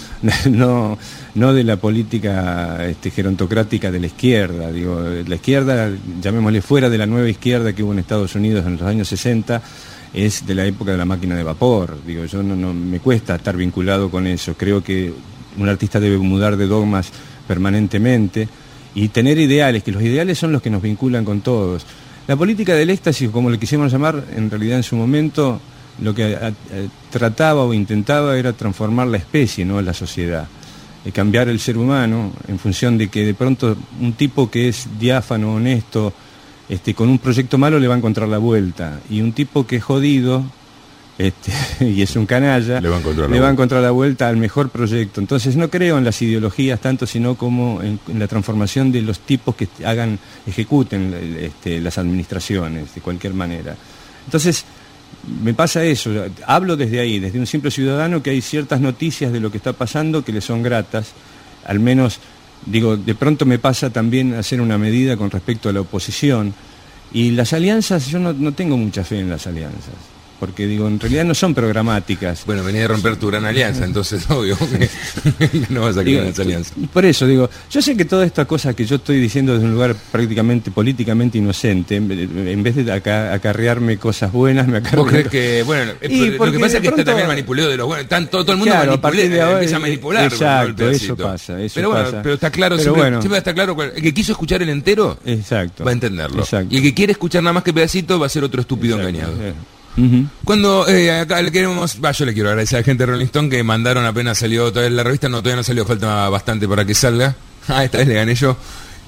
No, no de la política este, gerontocrática de la izquierda. Digo, la izquierda, llamémosle fuera de la nueva izquierda que hubo en Estados Unidos en los años sesenta, es de la época de la máquina de vapor. Digo, yo no, no me cuesta estar vinculado con eso. Creo que un artista debe mudar de dogmas permanentemente y tener ideales, que los ideales son los que nos vinculan con todos. La política del éxtasis, como le quisimos llamar, en realidad en su momento lo que a, a, trataba o intentaba era transformar la especie, no la sociedad, eh, cambiar el ser humano en función de que de pronto un tipo que es diáfano, honesto, este, con un proyecto malo le va a encontrar la vuelta, y un tipo que es jodido este, y es un canalla, le va a encontrar, le la, va a vuelta. encontrar la vuelta al mejor proyecto. Entonces no creo en las ideologías tanto, sino como en, en la transformación de los tipos que hagan, ejecuten este, las administraciones de cualquier manera. Entonces me pasa eso, hablo desde ahí, desde un simple ciudadano, que hay ciertas noticias de lo que está pasando que le son gratas, al menos, digo, de pronto me pasa también hacer una medida con respecto a la oposición, y las alianzas, yo no, no tengo mucha fe en las alianzas, porque digo, en realidad no son programáticas. Bueno, venía a romper tu gran alianza, entonces obvio que no vas a quedar en esa alianza. Por eso digo, yo sé que toda esta cosa que yo estoy diciendo desde un lugar prácticamente políticamente inocente, en vez de acá, acarrearme cosas buenas, me acarreo... ¿Vos crees que, bueno, lo que pasa es que está también manipulado de los buenos, están, todo, todo el mundo claro, manipula, de ahora, empieza a manipular. Exacto, eso pasa, eso pero bueno, pasa. pero está claro, pero siempre, bueno. siempre está claro, el que quiso escuchar el entero, exacto, va a entenderlo. Exacto. Y el que quiere escuchar nada más que pedacito va a ser otro estúpido exacto, engañado. Eh. Uh-huh. Cuando eh, acá le queremos, bah, yo le quiero agradecer a la gente de Rolling Stone que mandaron, apenas salió todavía la revista, no, todavía no salió, falta bastante para que salga. Ah, esta vez le gané yo.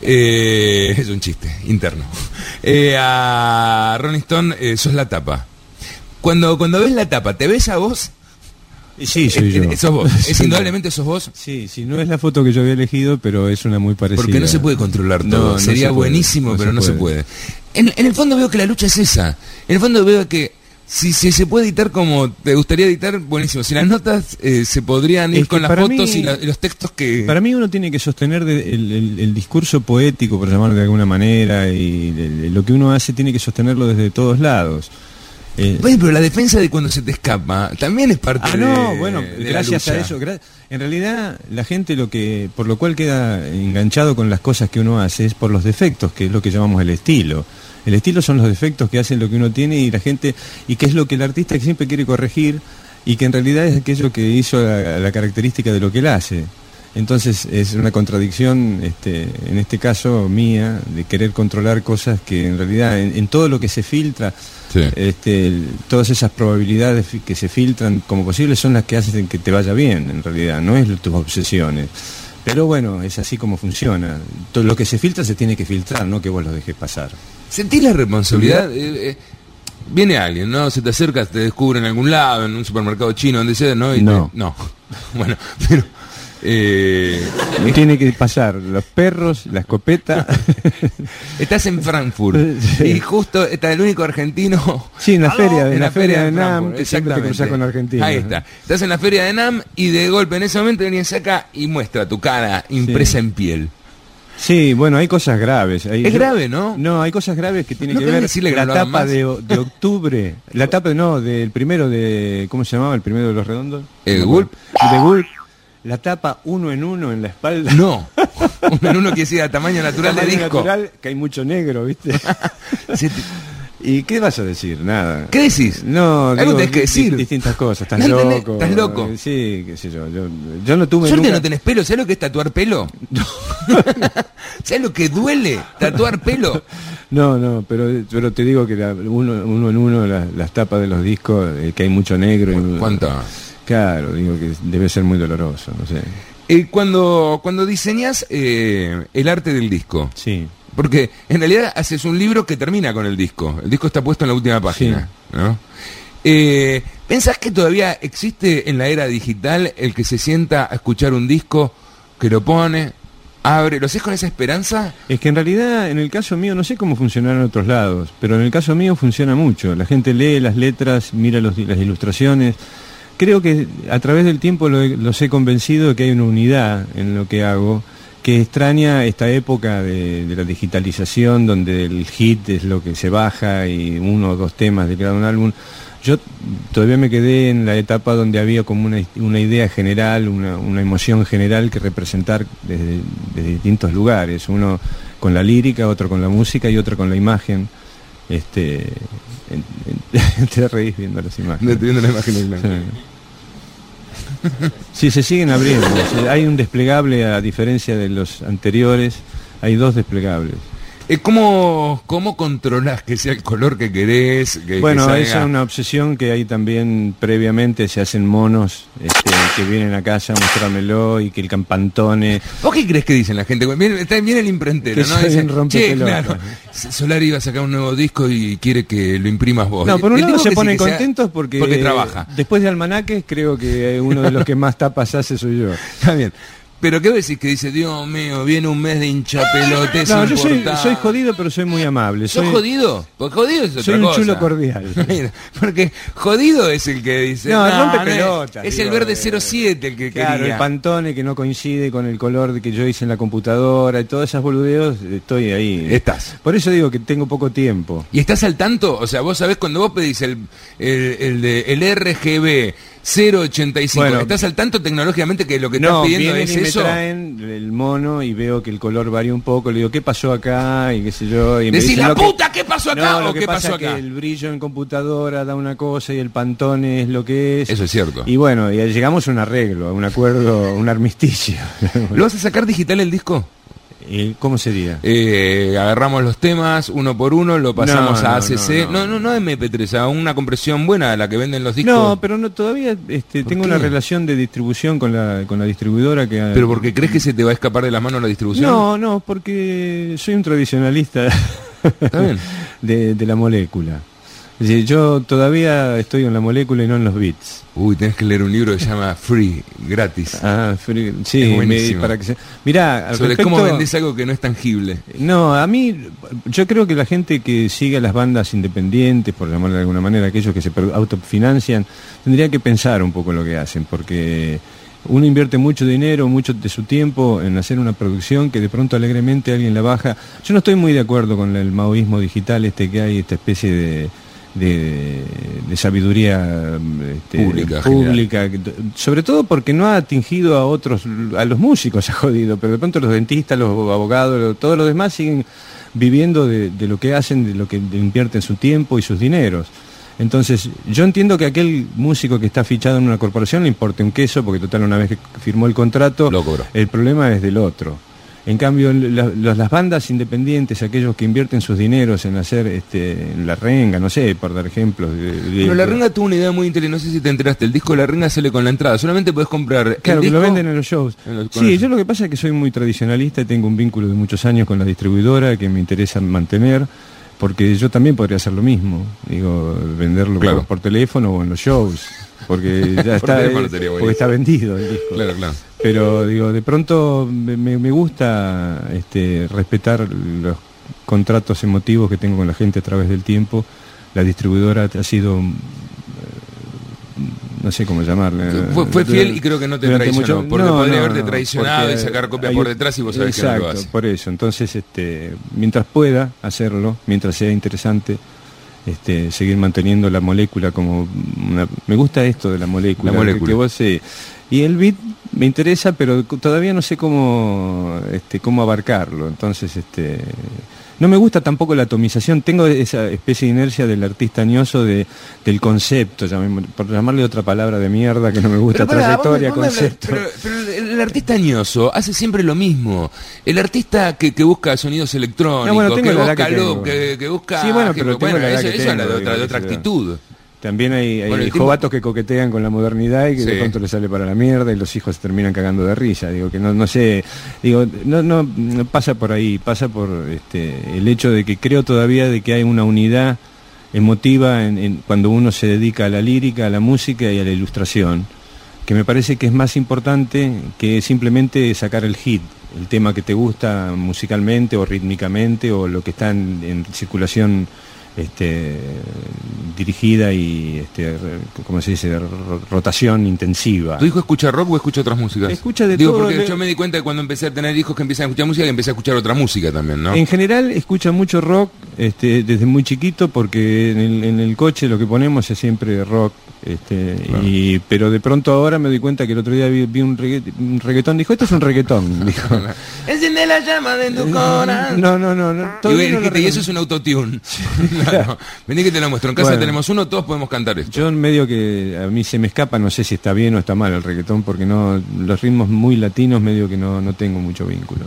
Eh, es un chiste interno. Eh, a Rolling Stone, eh, sos la tapa. Cuando, cuando ves la tapa, ¿te ves a vos? Sí, soy yo. Eh, sos vos, es indudablemente sos vos. Sí, sí, no es la foto que yo había elegido, pero es una muy parecida. Porque no se puede controlar todo, no, sería no buenísimo, puede, pero no no se se puede. En, en el fondo veo que la lucha es esa. En el fondo veo que si, si se puede editar como te gustaría editar, buenísimo. Si las notas eh, se podrían ir con las fotos mí, y, la, y los textos que... Para mí uno tiene que sostener de, el, el, el discurso poético, por llamarlo de alguna manera, y de, de, lo que uno hace tiene que sostenerlo desde todos lados. Eh, bueno, pero la defensa de cuando se te escapa también es parte ah, de no, bueno, de gracias a eso. Gra en realidad, la gente lo que por lo cual queda enganchado con las cosas que uno hace es por los defectos, que es lo que llamamos el estilo. El estilo son los defectos que hacen lo que uno tiene y la gente, y que es lo que el artista siempre quiere corregir, y que en realidad es aquello que hizo la, la característica de lo que él hace. Entonces es una contradicción, este, en este caso mía, de querer controlar cosas que en realidad en, en todo lo que se filtra, sí. este, todas esas probabilidades que se filtran como posibles son las que hacen que te vaya bien, en realidad, no es tus obsesiones. Pero bueno, es así como funciona. Todo lo que se filtra se tiene que filtrar, no que vos lo dejes pasar. ¿Sentís la responsabilidad? Eh, eh, viene alguien, ¿no? Se te acerca, te descubre en algún lado, en un supermercado chino, donde sea, ¿no? Y no. Te, no. Bueno, pero... Eh, tiene que pasar los perros, la escopeta. Estás en Frankfurt sí. Y justo está el único argentino. Sí, en la feria, en, en la, la feria, feria de NAMM, que siempre te cruzás con Argentina. Ahí está. Estás en la feria de NAMM y de golpe en ese momento alguien saca y muestra tu cara impresa sí. en piel. Sí, bueno, hay cosas graves. Hay, es yo, grave, ¿no? No, hay cosas graves que tienen ¿No que ver que la no tapa de, de octubre, la tapa, no, del primero de, ¿cómo se llamaba? El primero de los redondos. ¿El Gulp? De Gulp. La tapa uno en uno en la espalda. No, uno en uno quiere decir a tamaño natural tamaño de disco. Natural, que hay mucho negro, ¿viste? Sí, ¿y qué vas a decir? Nada. ¿Qué decís? No, algo tenés que decir. Distintas cosas. Estás no, loco. ¿Estás loco? Sí, qué sé yo. Yo, yo no tuve Suerte nunca... no tenés pelo. ¿Sabes lo que es tatuar pelo? No. ¿Sabes lo que duele tatuar pelo? No, no, pero, pero te digo que la, uno, uno en uno la, las tapas de los discos, eh, que hay mucho negro. Y, ¿Cuánto? Claro, digo que debe ser muy doloroso, no sé. Eh, cuando, cuando diseñas eh, el arte del disco, sí. Porque en realidad haces un libro que termina con el disco. El disco está puesto en la última página, sí. ¿No? Eh, ¿Pensás que todavía existe en la era digital el que se sienta a escuchar un disco, que lo pone, abre? ¿Lo haces con esa esperanza? Es que en realidad, en el caso mío, no sé cómo funcionará en otros lados, pero en el caso mío funciona mucho. La gente lee las letras, mira los, las ilustraciones. Creo que a través del tiempo lo, los he convencido de que hay una unidad en lo que hago, que extraña esta época de, de la digitalización, donde el hit es lo que se baja y uno o dos temas de cada un álbum. Yo todavía me quedé en la etapa donde había como una, una idea general, una, una emoción general que representar desde, desde distintos lugares, uno con la lírica, otro con la música y otro con la imagen. Este, en, en, te reís viendo las imágenes. Estoy viendo la imagen de sí, se siguen abriendo. Hay un desplegable, a diferencia de los anteriores, hay dos desplegables. ¿Cómo, ¿Cómo controlás que sea el color que querés? Que, bueno, que esa es una obsesión que hay también previamente, se hacen monos este, que vienen a casa a mostrármelo y que el Campantone... ¿Vos qué crees que dicen la gente? Viene, viene el imprentero, que ¿no? Dicen, che, claro, Solari va a sacar un nuevo disco y quiere que lo imprimas vos. No, por un lado se ponen contentos sea, porque, porque trabaja. Después de Almanaques creo que uno de los que más tapas hace soy yo. Está bien. Pero ¿qué decís que dice, Dios mío, viene un mes de hinchapelotes? No, yo soy, soy jodido, pero soy muy amable. ¿Sos soy, jodido? Porque jodido es otra soy un cosa. chulo cordial. Porque jodido es el que dice... No, no rompe no pelotas. Es, es digo, el verde cero siete el que claro, quería. el Pantone que no coincide con el color que yo hice en la computadora y todas esas boludeos, estoy ahí. Estás. Por eso digo que tengo poco tiempo. ¿Y estás al tanto? O sea, vos sabés cuando vos pedís el, el, el, de, el R G B cero ochenta y cinco, bueno, ¿estás al tanto tecnológicamente que lo que no, estás pidiendo es y eso? Me traen el mono y veo que el color varía un poco, le digo, ¿qué pasó acá? Y qué sé yo. Y Decís, la puta, que... ¿qué pasó acá? No, ¿O qué qué pasa pasó acá? Que el brillo en computadora da una cosa y el Pantone es lo que es. Eso es cierto. Y bueno, y llegamos a un arreglo, a un acuerdo, un armisticio. ¿Lo vas a sacar digital el disco? ¿Cómo sería? Eh, agarramos los temas uno por uno, lo pasamos no, a no, A C C. No, no, no, no eme pe tres, a una compresión buena, la que venden los discos. No, pero no todavía este, tengo qué? una relación de distribución con la con la distribuidora que... ¿Pero porque crees que se te va a escapar de las manos la distribución? No, no, porque soy un tradicionalista ¿Está bien? de, de la molécula. Es decir, yo todavía estoy en la molécula y no en los bits. Uy, tenés que leer un libro que se llama Free, gratis. Ah, free, sí, es buenísimo. Me, para que se... Mirá, sobre respecto... cómo vendés algo que no es tangible. No, a mí, yo creo que la gente que sigue a las bandas independientes, por llamarlo de alguna manera, aquellos que se autofinancian, tendría que pensar un poco lo que hacen, porque uno invierte mucho dinero, mucho de su tiempo en hacer una producción que de pronto alegremente alguien la baja. Yo no estoy muy de acuerdo con el maoísmo digital este que hay, esta especie de... De, de sabiduría este, pública, pública sobre todo porque no ha atingido a otros, a los músicos ha jodido, pero de pronto los dentistas, los abogados, todos los demás siguen viviendo de, de lo que hacen, de lo que invierten su tiempo y sus dineros. Entonces, yo entiendo que aquel músico que está fichado en una corporación le importe un queso, porque total una vez que firmó el contrato, el problema es del otro. En cambio, la, las bandas independientes, aquellos que invierten sus dineros en hacer este, La Renga, no sé, por dar ejemplos. De, de, Pero La Renga tuvo una idea muy inteligente, no sé si te enteraste, el disco de La Renga sale con la entrada, solamente podés comprar claro, el disco... que lo venden en los shows. En los, sí, el... yo lo que pasa es que soy muy tradicionalista y tengo un vínculo de muchos años con la distribuidora que me interesa mantener, porque yo también podría hacer lo mismo, digo, venderlo claro. por, por teléfono o en los shows. porque ya está, eh, porque está vendido el disco. Claro, claro. Pero digo, de pronto me, me gusta este, respetar los contratos emotivos que tengo con la gente a través del tiempo. La distribuidora ha sido, no sé cómo llamarle. Fue, fue fiel y creo que no te traicionó, mucho, porque no, podría no, haberte no, traicionado y sacar copias por detrás y vos sabés exacto, que no lo hace. Por eso, entonces, este, mientras pueda hacerlo, mientras sea interesante, este, seguir manteniendo la molécula como una, me gusta esto de la molécula, la molécula. Que, que vos, eh, y el beat me interesa, pero todavía no sé cómo, este, cómo abarcarlo, entonces, este, no me gusta tampoco la atomización, tengo esa especie de inercia del artista añoso de, del concepto, llamemos, por llamarle otra palabra de mierda que no me gusta, pero para, trayectoria, vos me, vos concepto. Me, pero, pero el artista añoso hace siempre lo mismo. El artista que, que busca sonidos electrónicos, no, bueno, que, busca que, loop, que, que busca... Sí, bueno, pero bueno, la eso, que eso tengo, habla de otra, digo, de otra actitud. También hay, hay bueno, jovatos tipo... que coquetean con la modernidad y que sí. de pronto les sale para la mierda y los hijos se terminan cagando de risa. Digo que no, no sé, digo, no, no, no pasa por ahí, pasa por este, el hecho de que creo todavía de que hay una unidad emotiva en, en, cuando uno se dedica a la lírica, a la música y a la ilustración, que me parece que es más importante que simplemente sacar el hit, el tema que te gusta musicalmente o rítmicamente o lo que está en, en circulación Este, dirigida y, este, ¿cómo se dice?, rotación intensiva. ¿Tu hijo escucha rock o escucha otras músicas? Escucha de Digo, todo. porque Le... yo me di cuenta que cuando empecé a tener hijos que empiezan a escuchar música, que empecé a escuchar otra música también, ¿no? En general escucha mucho rock este, desde muy chiquito, porque en el, en el coche lo que ponemos es siempre rock. Este, claro. y, pero de pronto ahora me doy cuenta que el otro día vi, vi un, reggae, un reggaetón, dijo, esto es un reggaetón, dijo. Enciende la llama de tu corazón. No, no, no, no. Y, no y eso es un autotune. Claro. Vení que te lo muestro. En casa bueno, tenemos uno, todos podemos cantar esto. Yo en medio que a mí se me escapa, no sé si está bien o está mal el reggaetón, porque no, los ritmos muy latinos medio que no, no tengo mucho vínculo.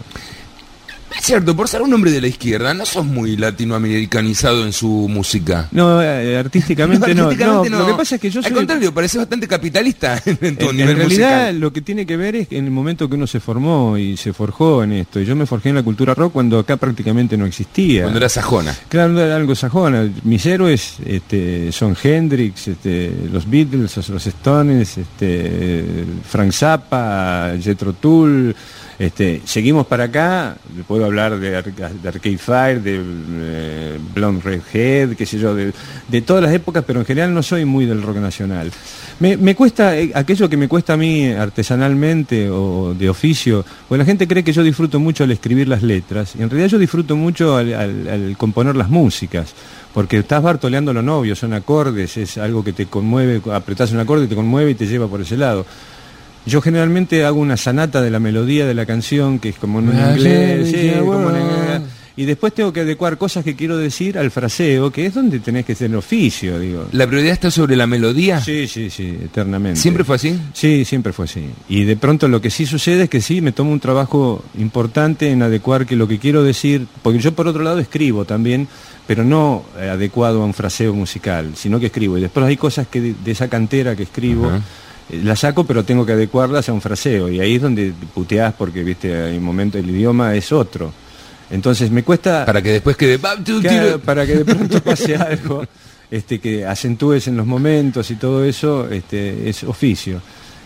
Es cierto, por ser un hombre de la izquierda, no sos muy latinoamericanizado en su música. No, eh, artísticamente, no, artísticamente no, no. Lo que pasa es que yo soy... Al contrario, pareces bastante capitalista en tu en, nivel En realidad, musical. Lo que tiene que ver es que en el momento que uno se formó y se forjó en esto, y yo me forjé en la cultura rock cuando acá prácticamente no existía. Cuando era sajona. Claro, era algo sajona. Mis héroes este, son Hendrix, este, los Beatles, los Stones, este, Frank Zappa, Jethro Tull... Este, seguimos para acá, puedo hablar de, Ar de Arcade Fire, de eh, Blonde Redhead, qué sé yo, de, de todas las épocas, pero en general no soy muy del rock nacional. Me, me cuesta, eh, aquello que me cuesta a mí artesanalmente o de oficio, porque la gente cree que yo disfruto mucho al escribir las letras, y en realidad yo disfruto mucho al, al, al componer las músicas, porque estás bartoleando lo novio, son acordes, es algo que te conmueve, apretás un acorde y te conmueve y te lleva por ese lado. Yo generalmente hago una sanata de la melodía de la canción, que es como en inglés, sí, como en inglés, y después tengo que adecuar cosas que quiero decir al fraseo, que es donde tenés que ser oficio, digo. ¿La prioridad está sobre la melodía? Sí, sí, sí, eternamente. ¿Siempre fue así? Sí, siempre fue así. Y de pronto lo que sí sucede es que sí, me tomo un trabajo importante en adecuar que lo que quiero decir, porque yo por otro lado escribo también, pero no eh, adecuado a un fraseo musical, sino que escribo. Y después hay cosas que de, de esa cantera que escribo, uh-huh. La saco, pero tengo que adecuarlas a un fraseo, y ahí es donde puteás porque, viste, hay un momento, el idioma es otro. Entonces me cuesta... Para que después quede... Claro, para que de pronto pase algo, este, que acentúes en los momentos y todo eso, este, es oficio.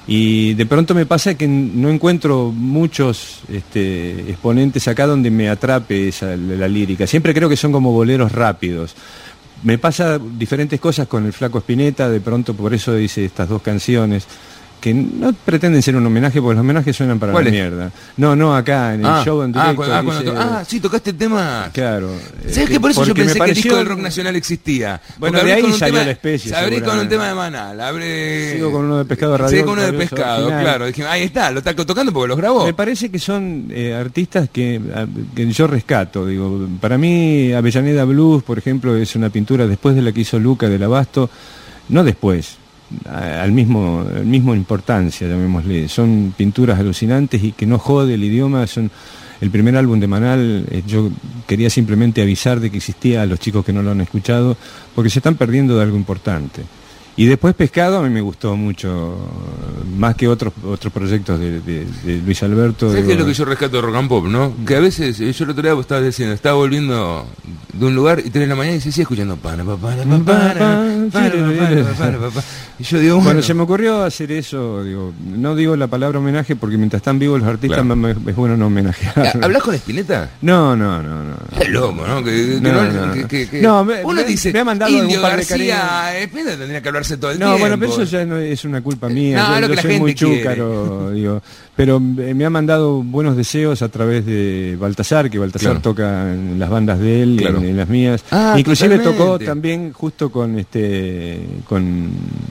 Y de pronto me pasa que no encuentro muchos este, exponentes acá donde me atrape esa, la lírica. Siempre creo que son como boleros rápidos. Me pasa diferentes cosas con el Flaco Spinetta, de pronto por eso hice estas dos canciones, que no pretenden ser un homenaje, porque los homenajes suenan para la es? mierda. No, no, acá, en el ah, show en directo. Ah, cuando, hice, ah, sí, tocaste el tema. Claro. ¿Sabes eh, que por eso yo pensé pareció... que el disco del rock nacional existía? Bueno, de ahí salió tema, la especie. Abrí con un tema de Manal, abre... Sigo con uno de Pescado Radio. Sigo con uno de Pescado, claro. Dije, ahí está, lo está tocando porque los grabó. Me parece que son eh, artistas que, que yo rescato, digo. Para mí, Avellaneda Blues, por ejemplo, es una pintura después de la que hizo Luca del Abasto, no después, al mismo, al mismo importancia, llamémosle. Son pinturas alucinantes y que no jode el idioma. Son el primer álbum de Manal. Eh, yo quería simplemente avisar de que existía a los chicos que no lo han escuchado, porque se están perdiendo de algo importante. Y después Pescado a mí me gustó mucho, más que otros otros proyectos de, de, de Luis Alberto. ¿Sabes digo, qué es lo que yo rescato de Rock and Pop, no? Que a veces, yo el otro día estaba diciendo, estaba volviendo de un lugar y tres de la mañana y se sigue escuchando para, para, para, para, para, para, para, para. Y yo digo, bueno. Cuando se me ocurrió hacer eso, digo, no digo la palabra homenaje porque mientras están vivos los artistas Claro. me- me- es bueno no homenajear. ¿Hablas con Spinetta? No, no, no, no. Es loco, ¿no? Que, que No, no, no, que, no. que, que- No, me- uno me- dice, me ha mandado Indio algún par de García, Spinetta tendría que hablarse todo el No, tiempo. bueno, pero eso ya no es una culpa mía. No, yo lo yo que la soy gente muy quiere. chúcaro, digo. Pero eh, me ha mandado buenos deseos a través de Baltasar, que Baltasar Claro. toca en las bandas de él, Claro. en, en las mías. Ah, Inclusive totalmente. tocó también justo con este con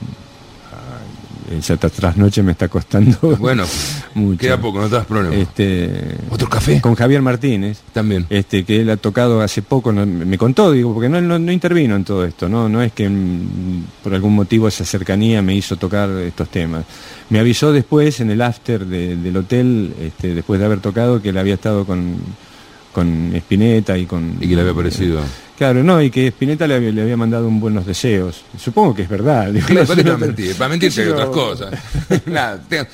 esa trasnoche me está costando Bueno, mucho. queda poco, no te das problema. Este, ¿Otro café? con Javier Martínez. También. Este, que él ha tocado hace poco, no- me contó, digo, porque no, no, no intervino en todo esto, no, no es que mm, por algún motivo esa cercanía me hizo tocar estos temas. Me avisó después en el after de- del hotel, este, después de haber tocado, que él había estado con, con Spinetta y con... Y que le había parecido. Claro, no, y que Spinetta le había, le había mandado un buenos deseos. Supongo que es verdad. Digo, Claro, no ¿para sé, qué te no- va a mentir? Para mentirte hay qué sé otras yo. cosas. Nada, te-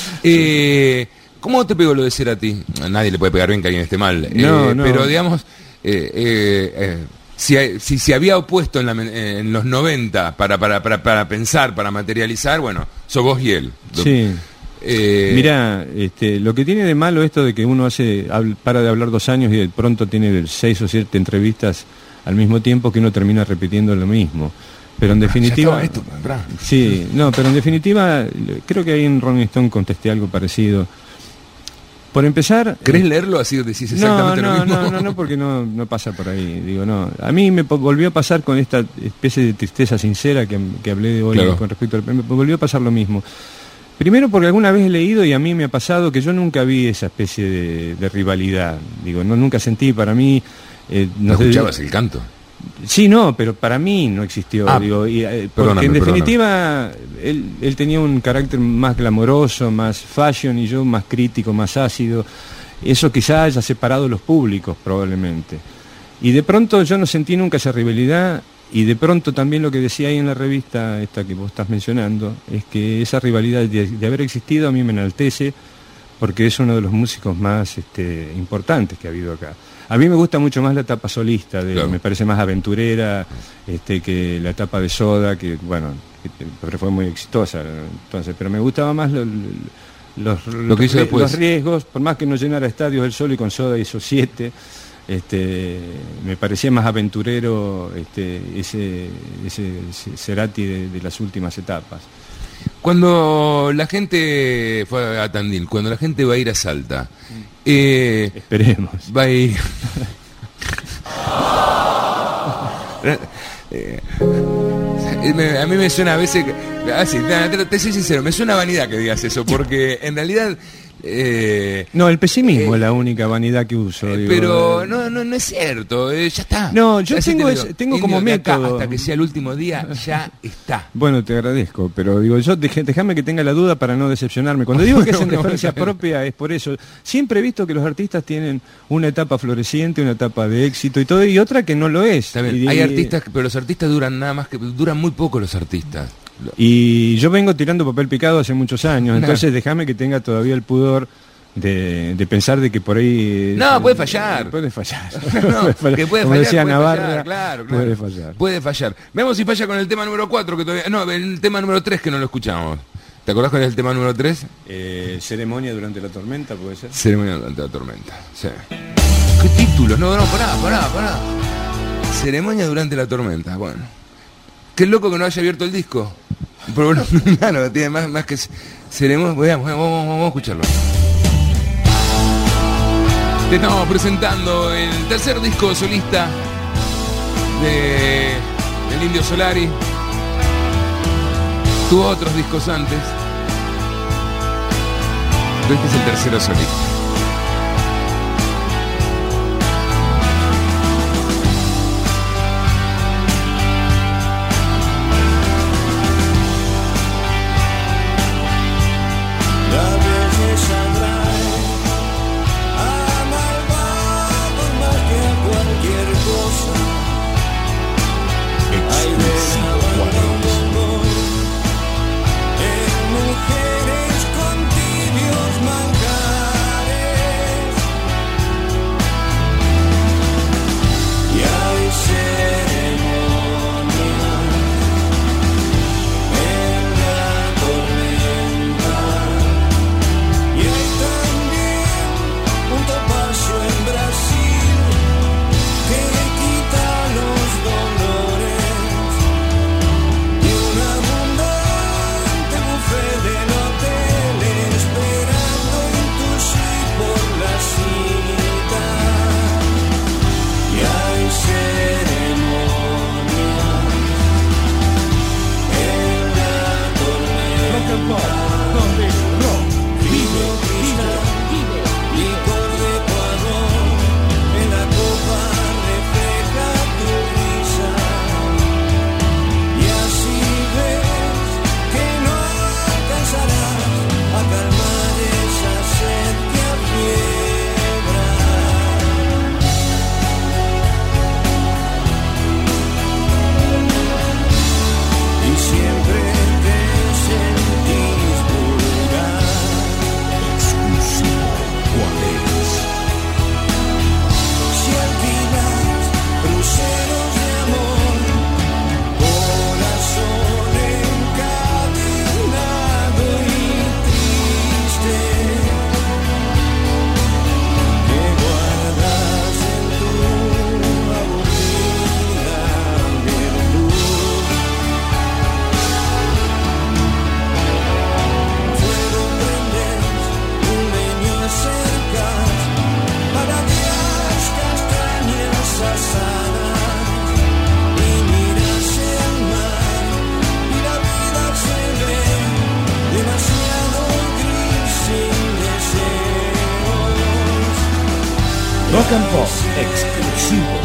eh, ¿Cómo te pegó lo de ser a ti? A nadie le puede pegar bien que alguien esté mal. No, Eh, no. Pero digamos, eh, eh, eh, si, hay- si se había opuesto en, la men- en los noventa para, para, para, para pensar, para materializar, bueno, sos vos y él. Sí. Eh, Mirá, este, lo que tiene de malo esto de que uno hace habl- para de hablar dos años y de pronto tiene seis o siete entrevistas al mismo tiempo que uno termina repitiendo lo mismo. Pero en ya definitiva... estaba esto, pará. Sí, no, pero en definitiva creo que ahí en Rolling Stone contesté algo parecido. Por empezar... ¿Querés leerlo así decís No, exactamente no, lo mismo? no, no, no, porque no, no pasa por ahí. Digo, no. A mí me po- volvió a pasar con esta especie de tristeza sincera que, que hablé de hoy Claro. con respecto al... Me volvió a pasar lo mismo. Primero porque alguna vez he leído y a mí me ha pasado que yo nunca vi esa especie de, de rivalidad. Digo, no nunca sentí para mí... eh, ¿No no sé- escuchabas el canto? Sí, no, pero para mí no existió. Ah, digo, y, eh, porque perdóname, en perdóname. definitiva él, él tenía un carácter más glamoroso, más fashion y yo más crítico, más ácido. Eso quizá haya separado los públicos probablemente. Y de pronto yo no sentí nunca esa rivalidad y de pronto también lo que decía ahí en la revista, esta que vos estás mencionando, es que esa rivalidad de, de haber existido a mí me enaltece porque es uno de los músicos más este, importantes que ha habido acá. A mí me gusta mucho más la etapa solista, de, Claro. me parece más aventurera este, que la etapa de Soda, que bueno, que fue muy exitosa, entonces, pero me gustaba más lo, los, Lo que hizo los después. riesgos, por más que no llenara estadios él solo y con Soda hizo siete, este, me parecía más aventurero este, ese, ese, ese Cerati de, de las últimas etapas. Cuando la gente fue a Tandil, cuando la gente va a ir a Salta, eh, Esperemos. va a ir... Eh, me- a mí me suena a veces... que- ah, sí, te, te- te soy sincero, me suena a vanidad que digas eso, porque en realidad... eh, No, el pesimismo Eh, es la única vanidad que uso. eh, digo, pero eh, no, no, no es cierto, eh, ya está. No, yo Así tengo te ese- digo, tengo indio, como de acá método. hasta que sea el último día, ya está. Bueno, te agradezco, pero digo, yo deje- déjame que tenga la duda para no decepcionarme. Cuando digo que es en Bueno, defensa bueno. propia es por eso. Siempre he visto que los artistas tienen una etapa floreciente, una etapa de éxito y todo, y otra que no lo es. Está bien, Y- hay artistas, que- pero los artistas duran nada más que... Duran muy poco los artistas. Y yo vengo tirando papel picado hace muchos años, No. entonces déjame que tenga todavía el pudor de, de pensar de que por ahí... No, eh, puede fallar. Puede fallar. No, Puede fallar. que puede Como fallar, decía puede Navarra, fallar, claro, claro. puede fallar. Puede fallar. Veamos si falla con el tema número cuatro, que todavía... No, el tema número tres que no lo escuchamos. ¿Te acordás cuál es el tema número tres? Eh, ceremonia durante la tormenta, puede ser. Ceremonia durante la tormenta. Sí. ¿Qué título? No, no, pará, pará, pará. Ceremonia durante la tormenta, bueno. Qué loco que no haya abierto el disco. Pero bueno, claro, tiene más, más que... Ceremonia... Veamos, vamos, vamos, vamos a escucharlo. Te estamos presentando el tercer disco solista de del Indio Solari. Tuvo otros discos antes, pero este es el tercero solista. La belleza trae a malvados más que a cualquier cosa. Hay de la banda un bombón Rock and Pop exclusivo.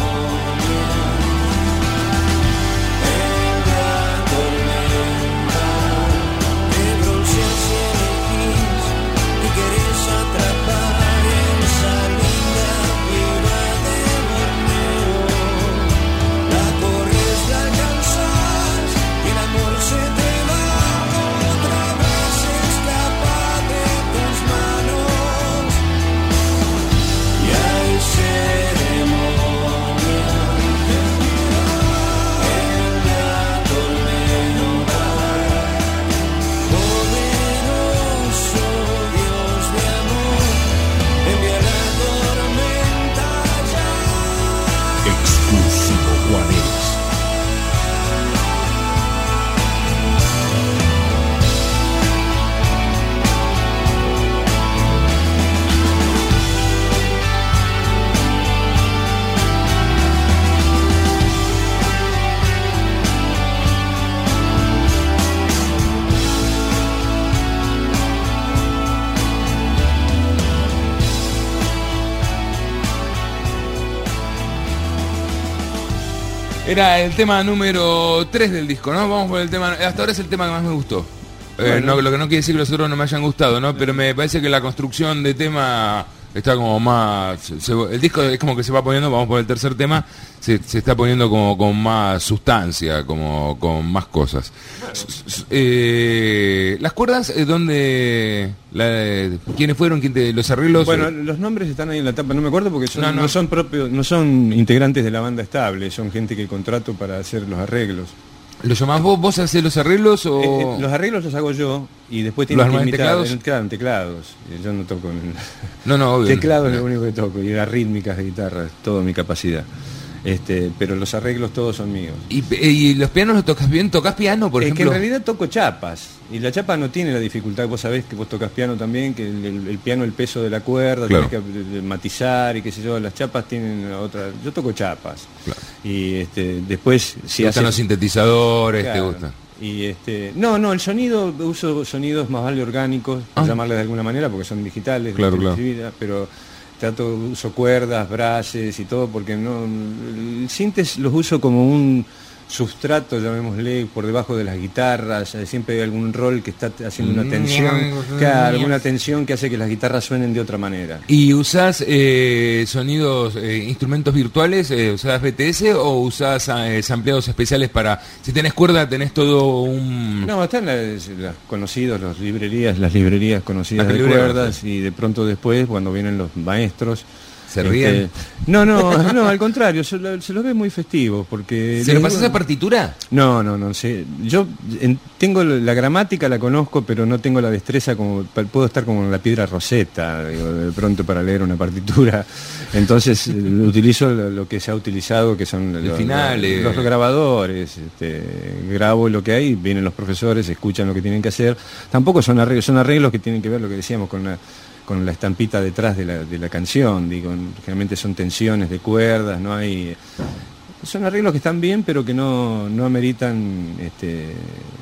Era el tema número tres del disco, ¿no? Vamos por el tema... Hasta ahora es el tema que más me gustó. Eh, Bueno. no, lo que no quiere decir que los otros no me hayan gustado, ¿no? Pero me parece que la construcción de tema está como más... se- el disco es como que se va poniendo, vamos por el tercer tema, se, se está poniendo como con más sustancia, como con más cosas. S- s- eh, las cuerdas, eh, ¿dónde? La, ¿Quiénes fueron? ¿Quién te- los arreglos? Bueno, eh, los nombres están ahí en la tapa, no me acuerdo porque son- No, no, no. son propios, no son integrantes de la banda estable, son gente que contrato para hacer los arreglos. ¿Lo llamás vos? ¿Vos hacés los arreglos o...? Eh, eh, los arreglos los hago yo y después ¿Los tienen que armás en imitar teclados? en- claro, en teclados. Eh, Yo no toco en No, no, obvio. teclados, es no. lo único que toco, y las rítmicas de guitarra, es toda mi capacidad. Este, pero los arreglos todos son míos. ¿Y, y los pianos los tocas bien? ¿Tocas piano, por es ejemplo? que en realidad toco chapas y la chapa no tiene la dificultad, vos sabés que vos tocas piano también, que el, el- el piano, el peso de la cuerda, Claro. tenés que eh, matizar y qué sé yo, las chapas tienen otra, yo toco chapas. Claro. Y este, después si ¿Te gustan haces- los sintetizadores? ¿Te Claro. gustan? Y este, no, no, el sonido, uso sonidos más vale orgánicos, por Ah. llamarles de alguna manera, porque son digitales, Claro, de claro. televisividad, pero trato, uso cuerdas, brases y todo, porque no, el sintes los uso como un sustrato, llamémosle, por debajo de las guitarras, eh, siempre hay algún rol que está haciendo una tensión, claro, alguna tensión que hace que las guitarras suenen de otra manera. ¿Y usás eh, sonidos, eh, instrumentos virtuales? Eh, ¿Usás B T S o usás eh, sampleados especiales para... Si tenés cuerda, tenés todo un... No, están las, las conocidos, las librerías, las librerías conocidas Las de librerías, cuerdas, y de pronto después, cuando vienen los maestros... ¿Se ríen? este, no, no, no, al contrario, se, lo- se los ve muy festivos, porque... ¿Se lo les pasás digo- a partitura? No, no, no sé. Yo en- tengo la la gramática, la conozco, pero no tengo la destreza como... pa- Puedo estar como en la piedra Rosetta, digo, de pronto para leer una partitura. Entonces eh, utilizo lo, lo que se ha utilizado, que son El los, final, eh. los grabadores. Este, grabo lo que hay, vienen los profesores, escuchan lo que tienen que hacer. Tampoco son arreglos, son arreglos que tienen que ver, lo que decíamos, con la, con la estampita detrás de la, de la canción. Digo, generalmente son tensiones de cuerdas, no hay... Son arreglos que están bien, pero que no, no ameritan este,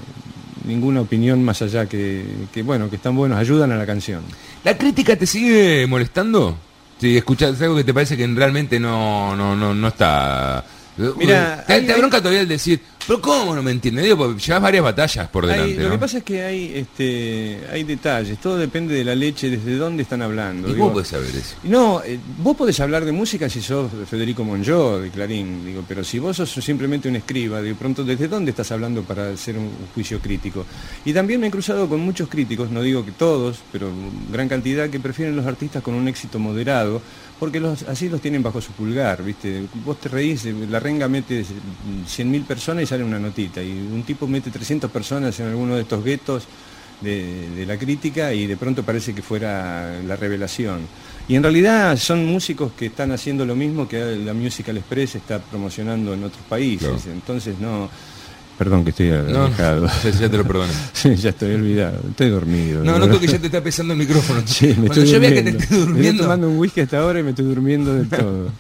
ninguna opinión más allá que, que, bueno, que están buenos, ayudan a la canción. ¿La crítica te sigue molestando? Si escuchás algo que te parece que realmente no, no, no, no está... Mira, te, hay- te hay- bronca todavía el decir, pero ¿cómo no me entiendes? Digo, porque llevas varias batallas por Hay- delante, lo ¿no? que pasa es que hay, este, hay detalles, todo depende de la leche, desde dónde están hablando. ¿Y Digo, cómo puedes saber eso? No, eh, vos podés hablar de música si sos Federico Monjó de Clarín, digo, pero si vos sos simplemente un escriba, de pronto, ¿desde dónde estás hablando para hacer un juicio crítico? Y también me he cruzado con muchos críticos, no digo que todos, pero gran cantidad, que prefieren los artistas con un éxito moderado, porque los, así los tienen bajo su pulgar, ¿viste? Vos te reís, eh, la renga mete cien mil personas y sale una notita, y un tipo mete trescientas personas en alguno de estos guetos de, de la crítica y de pronto parece que fuera la revelación. Y en realidad son músicos que están haciendo lo mismo que la Musical Express está promocionando en otros países, Claro. entonces no... Perdón que estoy No, alejado. ya, ya te lo perdono. Sí, ya estoy olvidado, estoy dormido. No, noto que ya te está pesando el micrófono. Sí, me Cuando estoy yo vea que durmiendo. te estés Me estoy durmiendo... tomando un whisky hasta ahora y me estoy durmiendo del todo.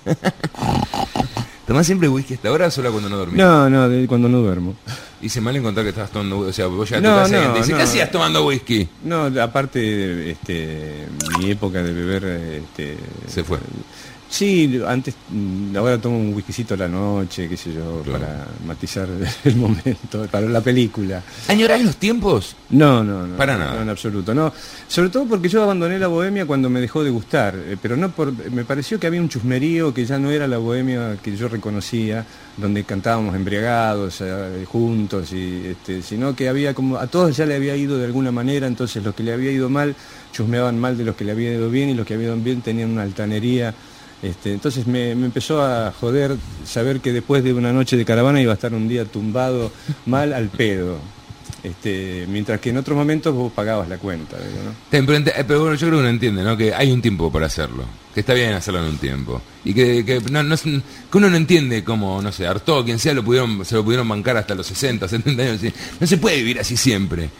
¿Tomás siempre whisky hasta ahora o solo cuando no dormís? No, no, de- cuando no duermo. Hice mal encontrar que estabas tomando whisky. O sea, vos ya a tu No, casa y no, alguien te dice, no. ¿qué hacías tomando whisky? No, aparte, este, mi época de beber, este, Se fue. Sí, antes, mm, ahora tomo un whiskycito a la noche, qué sé yo, Claro. para matizar el momento, para la película. ¿Añorás los tiempos? No, no, no. Para no, nada. no, en absoluto. No, sobre todo porque yo abandoné la bohemia cuando me dejó de gustar, eh, pero no por, me pareció que había un chusmerío que ya no era la bohemia que yo reconocía, donde cantábamos embriagados eh, juntos, y, este, sino que había como a todos ya le había ido de alguna manera, entonces los que le había ido mal chusmeaban mal de los que le había ido bien, y los que habían ido bien tenían una altanería. Este, entonces me, me empezó a joder saber que después de una noche de caravana iba a estar un día tumbado mal al pedo. Este, mientras que en otros momentos vos pagabas la cuenta, digo, ¿no? Te- Pero, ent- eh, pero bueno, yo creo que uno entiende, ¿no? Que hay un tiempo para hacerlo. Que está bien hacerlo en un tiempo. Y que, que, no, no es- que uno no entiende cómo, no sé, Artaud, quien sea, lo pudieron, se lo pudieron bancar hasta los sesenta, setenta años. y No se puede vivir así siempre.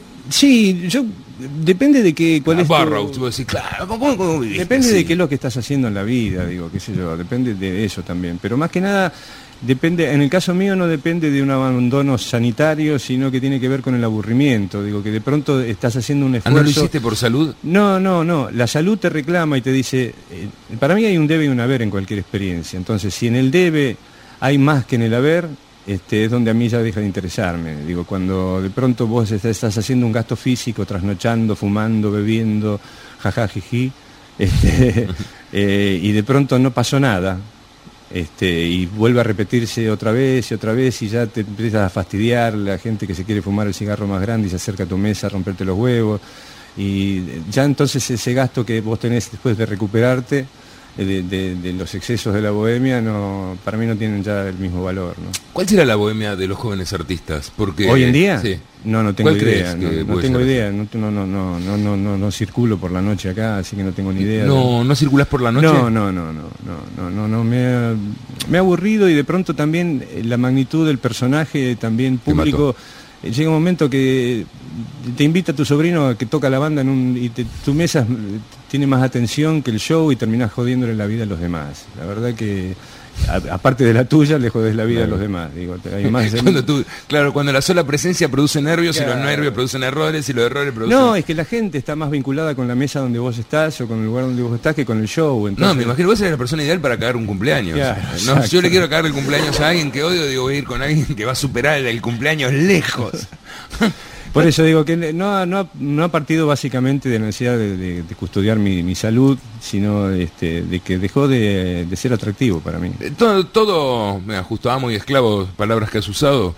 Sí, yo depende de qué cuál La es tu- Burroughs, vos decís, claro, ¿cómo, cómo viviste depende así? de qué es lo que estás haciendo en la vida, digo, qué sé yo, depende de eso también, pero más que nada depende, en el caso mío no depende de un abandono sanitario, sino que tiene que ver con el aburrimiento, digo, que de pronto estás haciendo un Ah, esfuerzo. ¿no lo hiciste por salud? No, no, no. La salud te reclama y te dice, eh, para mí hay un debe y un haber en cualquier experiencia. Entonces, si en el debe hay más que en el haber, este, es donde a mí ya deja de interesarme. Digo, cuando de pronto vos est- estás haciendo un gasto físico, trasnochando, fumando, bebiendo, jaja, jiji, este, eh, y de pronto no pasó nada. Este, y vuelve a repetirse otra vez y otra vez, y ya te empiezas a fastidiar la gente que se quiere fumar el cigarro más grande y se acerca a tu mesa a romperte los huevos, y ya entonces ese gasto que vos tenés después de recuperarte eh, de, de- de los excesos de la bohemia, no, para mí no tienen ya el mismo valor, ¿no? ¿Cuál será la bohemia de los jóvenes artistas? Porque ¿Hoy en día? Sí. No, no tengo ¿Cuál idea, crees no, que no puede tengo ser? idea, no, no, no, no, no, no, no, no circulo por la noche acá, así que no tengo ni idea. No, ¿no circulás por la noche? No, no, no, no, no, no, no, no, me ha, me ha aburrido, y de pronto también eh, la magnitud del personaje también Te público. eh, Llega un momento que te invita a tu sobrino a que toca la banda en un, y te- tu mesa eh, tiene más atención que el show, y terminás jodiéndole la vida a los demás. La verdad que a- aparte de la tuya le jodes la vida Claro. a los demás. Digo, te- hay más- Cuando tú, claro, cuando la sola presencia produce nervios, y los Claro. nervios producen errores, y los errores producen... No, es que la gente está más vinculada con la mesa donde vos estás o con el lugar donde vos estás que con el show. Entonces, No, me imagino, vos eres la persona ideal para cagar un cumpleaños. Claro, No, exacto. yo le quiero cagar el cumpleaños a alguien que odio, digo, voy a ir con alguien que va a superar el cumpleaños lejos. Por eso digo que no, ha- no, ha- no ha partido básicamente de la necesidad de, de- de custodiar mi, mi salud, sino este, de que dejó de, de ser atractivo para mí. Eh, Todo, todo, mira, justo amo y esclavo, palabras que has usado.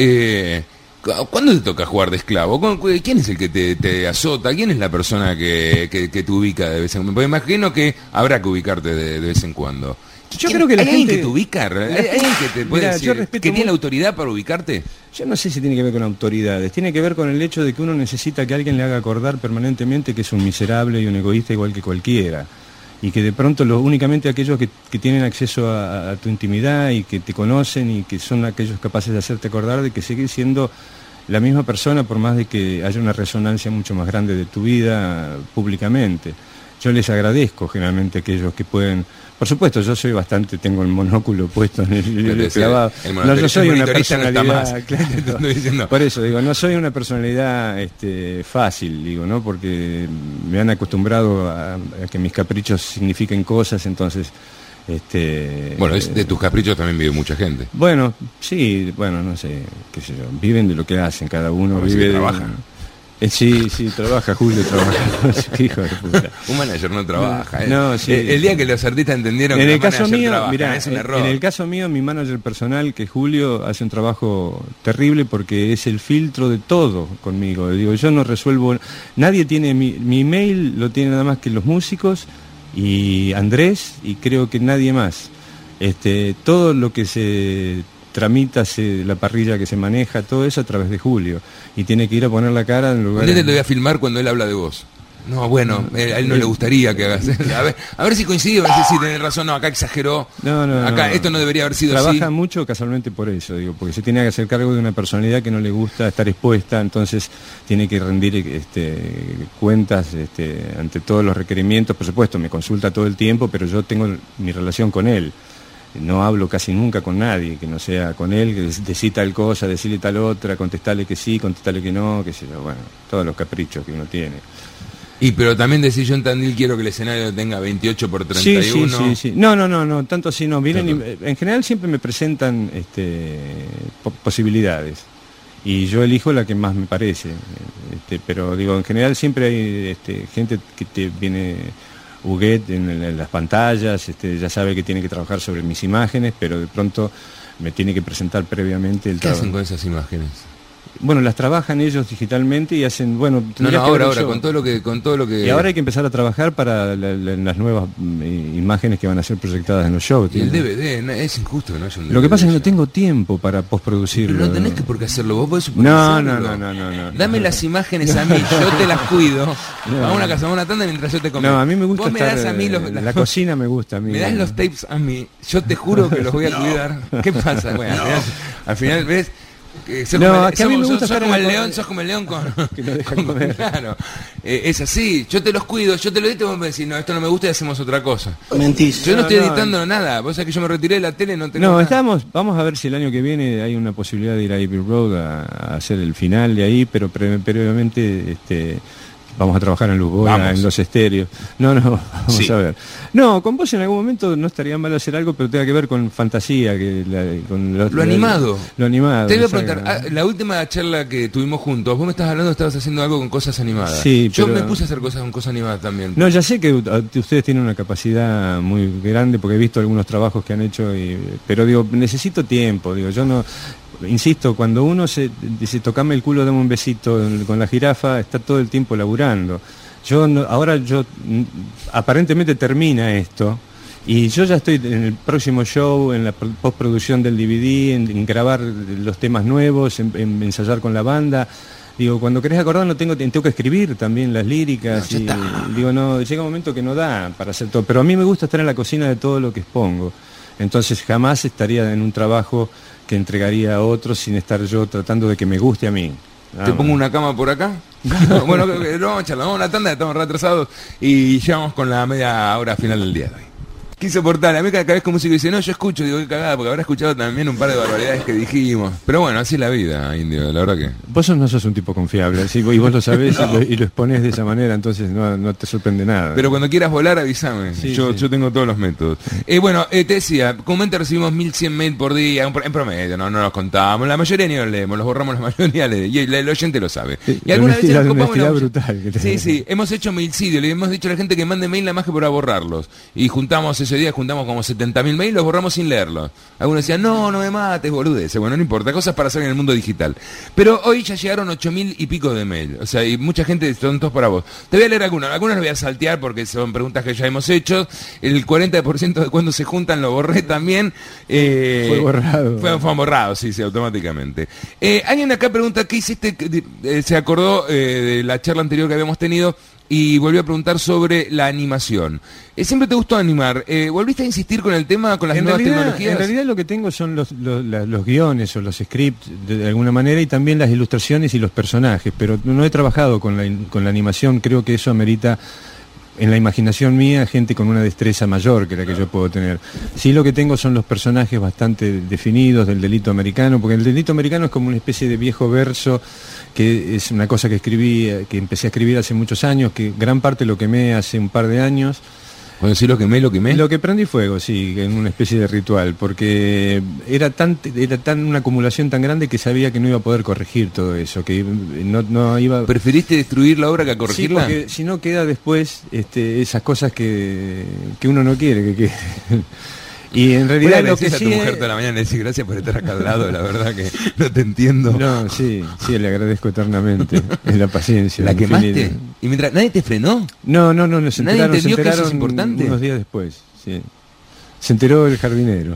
Eh, cu- ¿Cuándo te toca jugar de esclavo? ¿Cu- cu- ¿Quién es el que te, te azota? ¿Quién es la persona que, que, que te ubica de vez en cuando? Porque imagino que habrá que ubicarte de, de vez en cuando. Yo creo que la ¿Hay alguien gente- que te ubica? ¿Hay alguien que te puede Mirá, decir, yo respeto que tiene mu- la autoridad para ubicarte? Yo no sé si tiene que ver con autoridades, tiene que ver con el hecho de que uno necesita que alguien le haga acordar permanentemente que es un miserable y un egoísta igual que cualquiera. Y que de pronto lo, únicamente aquellos que, que tienen acceso a, a tu intimidad y que te conocen y que son aquellos capaces de hacerte acordar de que sigues siendo la misma persona, por más de que haya una resonancia mucho más grande de tu vida públicamente. Yo les agradezco generalmente a aquellos que pueden... Por supuesto, yo soy bastante, tengo el monóculo puesto en el, Pero el ese- clavado. el No, monitor- yo soy el una monitorista no está personalidad... más. claro, Te estoy diciendo. por eso digo, no soy una personalidad este, fácil, digo, ¿no? Porque me han acostumbrado a, a que mis caprichos signifiquen cosas, entonces... Este, Bueno, es, de tus caprichos también vive mucha gente. bueno, sí, bueno, no sé, qué sé yo, viven de lo que hacen, cada uno A ver si vive de... trabajan. Eh, sí, sí, trabaja, Julio trabaja, qué hijo de puta. Un manager no trabaja. ¿eh? No, sí. Eh, El día que los artistas entendieron En que el los caso managers mío, trabajan, mirá, es un en- error. en el caso mío, mi manager personal, que es Julio, hace un trabajo terrible porque es el filtro de todo conmigo. Digo, yo no resuelvo, nadie tiene mi, mi email, lo tiene nada más que los músicos y Andrés, y creo que nadie más. Este, todo lo que se tramita, se, la parrilla que se maneja, todo eso a través de Julio. Y tiene que ir a poner la cara en lugar Un día te voy a filmar cuando él habla de vos. No, bueno, eh, a él no le gustaría que hagas eso. A ver, a ver si coincide, a ver si sí, tenés razón, no, acá exageró. No, no, acá no. esto no debería haber sido Trabaja así. mucho casualmente por eso, digo, porque se tiene que hacer cargo de una personalidad que no le gusta estar expuesta, entonces tiene que rendir este, cuentas este, ante todos los requerimientos. Por supuesto, me consulta todo el tiempo, pero yo tengo mi relación con él. No hablo casi nunca con nadie que no sea con él, que decir tal cosa, decirle tal otra, contestarle que sí, contestarle que no, qué sé yo, bueno, todos los caprichos que uno tiene. Y pero también decís, yo en Tandil quiero que el escenario tenga veintiocho por treinta y uno. Sí, sí, sí, sí. No, no, no, no, tanto así no. Vienen y, en general siempre me presentan este, po- posibilidades. Y yo elijo la que más me parece. Este, pero digo, en general siempre hay este, gente que te viene Huguet en, en las pantallas, este, ya sabe que tiene que trabajar sobre mis imágenes, pero de pronto me tiene que presentar previamente el ¿Qué trabajo. hacen con esas imágenes? Bueno, las trabajan ellos digitalmente y hacen, bueno, No, tendría no, que ahora, ver ahora, yo. con todo lo que, con todo lo que. Y ahora hay que empezar a trabajar para la- la- las nuevas mm, imágenes que van a ser proyectadas en los shows. Y el tío. D V D, no, es injusto que no haya un D V D. Lo que pasa es que no ya. tengo tiempo para postproducirlo. Pero no tenés que por qué hacerlo, vos podés No, hacerlo. no, no, no, no, no. Dame las imágenes a mí, yo te las cuido. No. Vamos a una casa, vamos a una tanda mientras yo te como. No, a mí me gusta Vos me estar, das a mí los, eh, las- la cocina me gusta a mí. Me das los tapes a mí, yo te juro que los voy a cuidar. ¿Qué pasa? Bueno, al final- al final, ¿ves? Que sos No, como el, que a mí me somos- gusta sos estar como en el la- león, sos como el león con... Que no deja con- comer. Claro, Eh, es así, yo te los cuido, yo te lo edito y vos me decís, no, esto no me gusta y hacemos otra cosa. Mentís. Yo no, No, estoy no, editando nada, vos sabés que yo me retiré de la tele, no tengo No, nada. estamos, vamos a ver si el año que viene hay una posibilidad de ir a Abbey Road a, a hacer el final de ahí, pero pre- previamente este, vamos a trabajar en Luz Bola, Vamos. en los estéreos. No, no, vamos Sí. a ver. No, con vos en algún momento no estaría mal hacer algo, pero tenga que ver con fantasía, que la- con Lo animado. Lo animado. Te iba a exacto. preguntar, ah, la última charla que tuvimos juntos, vos me estabas hablando, estabas haciendo algo con cosas animadas. Sí, Yo pero- me puse a hacer cosas con cosas animadas también. No, ya sé que u- a- ustedes tienen una capacidad muy grande porque he visto algunos trabajos que han hecho, y- pero digo, necesito tiempo, digo, yo no, insisto, cuando uno se dice, tocame el culo, dame un besito en- con la jirafa, está todo el tiempo laburando. Yo no- ahora yo, mm, aparentemente termina esto, y yo ya estoy en el próximo show, en la pro- postproducción del D V D, en, en grabar los temas nuevos, en, en ensayar con la banda. Digo, cuando querés acordar, no tengo, tengo que escribir también las líricas. No, ya y, está. digo, no, llega un momento que no da para hacer todo. Pero a mí me gusta estar en la cocina de todo lo que expongo. Entonces jamás estaría en un trabajo que entregaría a otros sin estar yo tratando de que me guste a mí. ¿Te pongo una cama por acá? Bueno, que- que no vamos a charlar, vamos a una tanda, estamos retrasados y llegamos con la media hora final del día de hoy. Qué insoportable, a mí cada vez que músico dice, no, yo escucho, digo, qué cagada, porque habrá escuchado también un par de barbaridades que dijimos. Pero bueno, así es la vida, Indio, la verdad que... Vos sos- no sos un tipo confiable, ¿sí? Y vos lo sabés y, lo, y lo exponés de esa manera, entonces no, no te sorprende nada. Pero cuando quieras volar, avísame. Sí, yo, sí. yo tengo todos los métodos. Eh, bueno, eh, te decía, comúnmente recibimos mil cien mails por día, un pro- en promedio, no, no los contamos. La mayoría ni los leemos, los borramos la mayoría, le- y el, el oyente lo sabe. Sí, Y algunas la veces nos honestidad- copamos y honestidad nos- brutal que Sí, tenés. sí, hemos hecho mailcidio, le hemos dicho a la gente que mande mail nada más que para borrarlos. Y juntamos ese día, juntamos como setenta mil mails, los borramos sin leerlos. Algunos decían, no, no me mates, boludeces. Bueno, no importa, cosas para hacer en el mundo digital. Pero hoy ya llegaron ocho mil y pico de mail. O sea, y mucha gente, son todos para vos. Te voy a leer algunos, algunos los voy a saltear porque son preguntas que ya hemos hecho. El cuarenta por ciento de cuando se juntan lo borré también. Eh, Fue borrado. Fue, fue borrado, sí, sí, automáticamente. Eh, alguien acá pregunta, ¿qué hiciste? Eh, se acordó eh, de la charla anterior que habíamos tenido y volvió a preguntar sobre la animación. Eh, siempre te gustó animar. Eh, ¿Volviste a insistir con el tema, con las en nuevas realidad, tecnologías? En realidad lo que tengo son los, los, la- los guiones o los scripts de, de alguna manera y también las ilustraciones y los personajes, pero no he trabajado con la, in- con la animación, creo que eso amerita en la imaginación mía gente con una destreza mayor que la que yo puedo tener. Sí, lo que tengo son los personajes bastante definidos del delito americano, porque el delito americano es como una especie de viejo verso que es una cosa que escribí, eh, que empecé a escribir hace muchos años, que gran parte lo quemé hace un par de años. Cuando decís lo quemé, lo quemé. Lo que prendí fuego, sí, en una especie de ritual, porque era tan era tan una acumulación tan grande que sabía que no iba a poder corregir todo eso, que no, no iba... ¿Preferiste destruir la obra que a Sí, corregirla? porque si no queda después este, esas cosas que, que uno no quiere que quede. Y en realidad Bueno, lo le decís que a tu sí mujer es- toda la mañana, le decís gracias por estar acá al lado, la verdad que no te entiendo. No, sí, sí, le agradezco eternamente, es la paciencia. ¿La quemaste? infinita. Y mientras nadie te frenó. No, no, no, no, se ¿Nadie enteraron, se entendió que eso es enteraron importante? unos días después, sí. Se enteró el jardinero.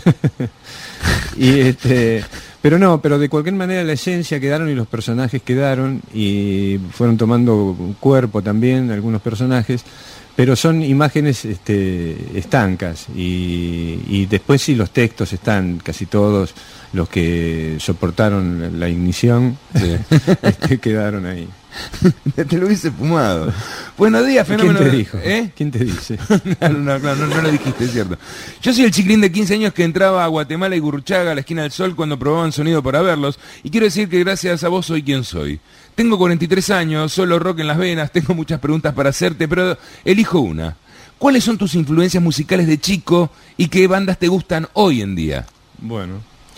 y este, pero no, pero de cualquier manera la esencia quedaron y los personajes quedaron y fueron tomando cuerpo también algunos personajes, pero son imágenes este, estancas y, y después sí los textos están casi todos los que soportaron la ignición Sí. este, quedaron ahí. Te lo hubiese fumado. Buenos días, fenómeno. ¿Quién te dijo? ¿Eh? ¿Quién te dice? no, no, no, no, no lo dijiste, es cierto. Yo soy el chiquilín de quince años que entraba a Guatemala y Gurruchaga a la esquina del Sol cuando probaban sonido para verlos. Y quiero decir que gracias a vos soy quien soy. Tengo cuarenta y tres años, solo rock en las venas, tengo muchas preguntas para hacerte, pero elijo una. ¿Cuáles son tus influencias musicales de chico y qué bandas te gustan hoy en día? Bueno,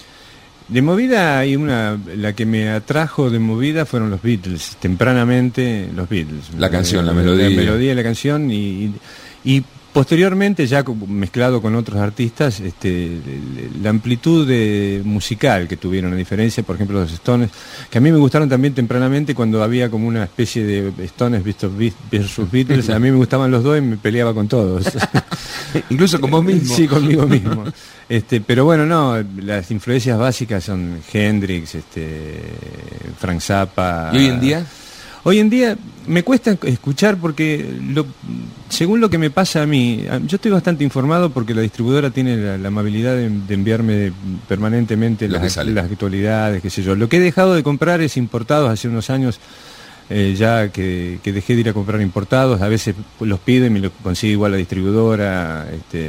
de movida hay una, la que me atrajo de movida fueron los Beatles, tempranamente los Beatles. La canción, la, la melodía. La melodía y la canción y, y, y posteriormente ya mezclado con otros artistas, este, la amplitud de, musical que tuvieron, a diferencia, por ejemplo, los Stones, que a mí me gustaron también tempranamente cuando había como una especie de Stones versus Beatles, a mí me gustaban los dos y me peleaba con todos. Incluso con vos mismo. Sí, conmigo mismo. Este, pero bueno, no, las influencias básicas son Hendrix, este, Frank Zappa. ¿Y hoy en día? Hoy en día me cuesta escuchar porque, lo, según lo que me pasa a mí, yo estoy bastante informado porque la distribuidora tiene la, la amabilidad de, de enviarme permanentemente las, las actualidades, qué sé yo. Lo que he dejado de comprar es importados hace unos años. Eh, ya que, que dejé de ir a comprar importados, a veces los pido y me los consigue igual la distribuidora, este,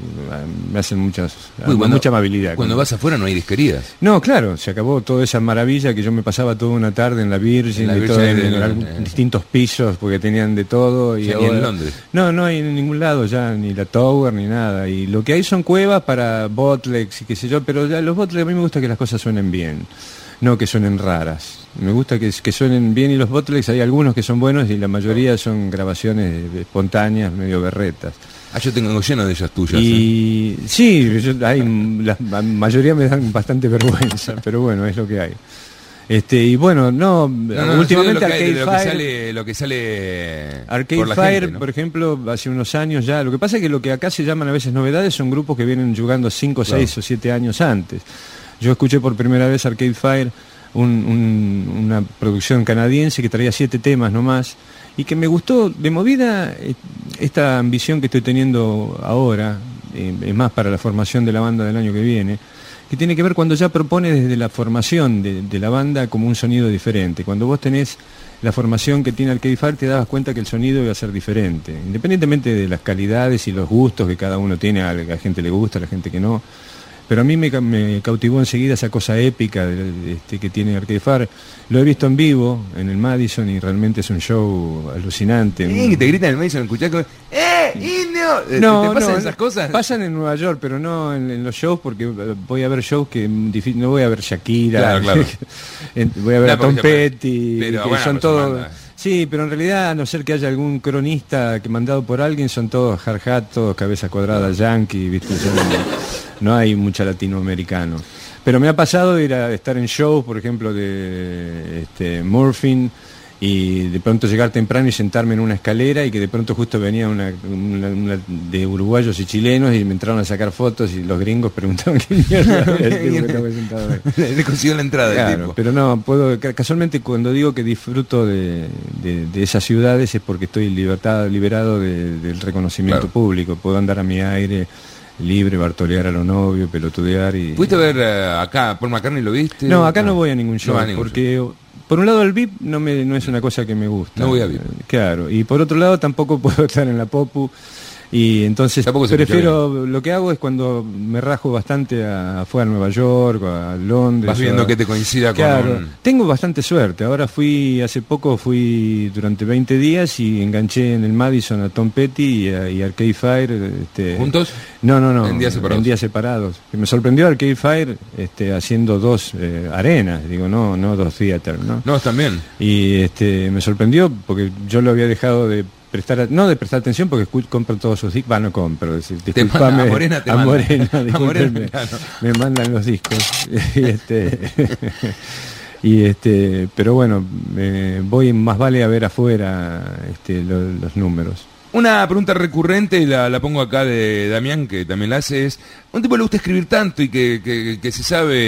me hacen muchas, Uy, cuando, mucha amabilidad. Cuando con... vas afuera no hay disquerías. No, claro, se acabó toda esa maravilla que yo me pasaba toda una tarde en la Virgin, en, la Virgin, todo, en, en, en, en distintos pisos, porque tenían de todo. Y o sea, ahora, ni en Londres. No, no hay en ningún lado ya, ni la Tower, ni nada. Y lo que hay son cuevas para bootlegs y qué sé yo, pero ya los bootlegs a mí me gusta que las cosas suenen bien, no que suenen raras. Me gusta que, que suenen bien y los bootlegs hay algunos que son buenos y la mayoría son grabaciones espontáneas, medio berretas. Ah, yo tengo lleno de ellas tuyas. Y ¿eh? Sí, yo, hay, la, la mayoría me dan bastante vergüenza, pero bueno, es lo que hay. Este, y bueno, no, no, no últimamente lo que, Arcade lo Fire, que sale, lo que sale Arcade por la Fire, gente, ¿no? Por ejemplo, hace unos años ya. Lo que pasa es que lo que acá se llaman a veces novedades son grupos que vienen jugando cinco, seis claro. o siete años antes. Yo escuché por primera vez Arcade Fire, un, un, una producción canadiense que traía siete temas nomás, y que me gustó de movida esta ambición que estoy teniendo ahora, eh, es más para la formación de la banda del año que viene, que tiene que ver cuando ya propone desde la formación de, de la banda como un sonido diferente. Cuando vos tenés la formación que tiene Arcade Fire, te dabas cuenta que el sonido iba a ser diferente, independientemente de las calidades y los gustos que cada uno tiene, a la gente le gusta, a la gente que no. Pero a mí me, me cautivó enseguida esa cosa épica de, de, este, que tiene Arcade Fire. Lo he visto en vivo, en el Madison, y realmente es un show alucinante. ¿Eh? Que te gritan en el Madison, escuchás que... ¡Eh, indio! No, ¿Te pasan no, esas cosas? Pasan en Nueva York, pero no en, en los shows, porque voy a ver shows que... No voy a ver Shakira, claro, claro. voy a ver no, a Tom Petty, pero, que bueno, son pues todos... Sí, pero en realidad, a no ser que haya algún cronista que mandado por alguien, son todos hard hat, todos cabeza cuadrada, yankee, ¿viste? No hay mucha latinoamericano. Pero me ha pasado ir a estar en shows, por ejemplo, de este, Morphine, y de pronto llegar temprano y sentarme en una escalera y que de pronto justo venía una, una, una de uruguayos y chilenos y me entraron a sacar fotos y los gringos preguntaban qué mierda era el tipo que estaba sentado ahí. Le consiguió la entrada, claro, el tipo. Pero no, puedo, casualmente cuando digo que disfruto de, de, de esas ciudades es porque estoy libertado, liberado de, del reconocimiento claro. público, puedo andar a mi aire libre, bartolear a lo novio, pelotudear y... ¿Pudiste ver uh, acá, Paul McCartney, lo viste? No, acá no, no voy a ningún show, no a ningún porque... show. Por un lado el V I P no me no es una cosa que me gusta. No voy a V I P. Claro, y por otro lado tampoco puedo estar en la Popu. Y entonces prefiero, lo que hago es cuando me rajo bastante a, a fuera a Nueva York, a Londres. Vas viendo a, que te coincida claro, con... Tengo bastante suerte. Ahora fui, hace poco fui durante veinte días y enganché en el Madison a Tom Petty y, a, y Arcade Fire. Este, ¿Juntos? No, no, no. En días separados. En días separados. Me sorprendió Arcade Fire este, haciendo dos eh, arenas, digo, no, no dos theater, ¿no? No, también. Y este, me sorprendió porque yo lo había dejado de prestar, no de prestar atención porque compro todos sus discos, bueno, no compro, disculpame, a Morena te a manda. Morena, a Morena claro. me mandan los discos, y este, y este, pero bueno, eh, voy más vale a ver afuera este, lo, los números. Una pregunta recurrente, la, la pongo acá de Damián, que también la hace, es, ¿a un tipo le gusta escribir tanto y que, que, que se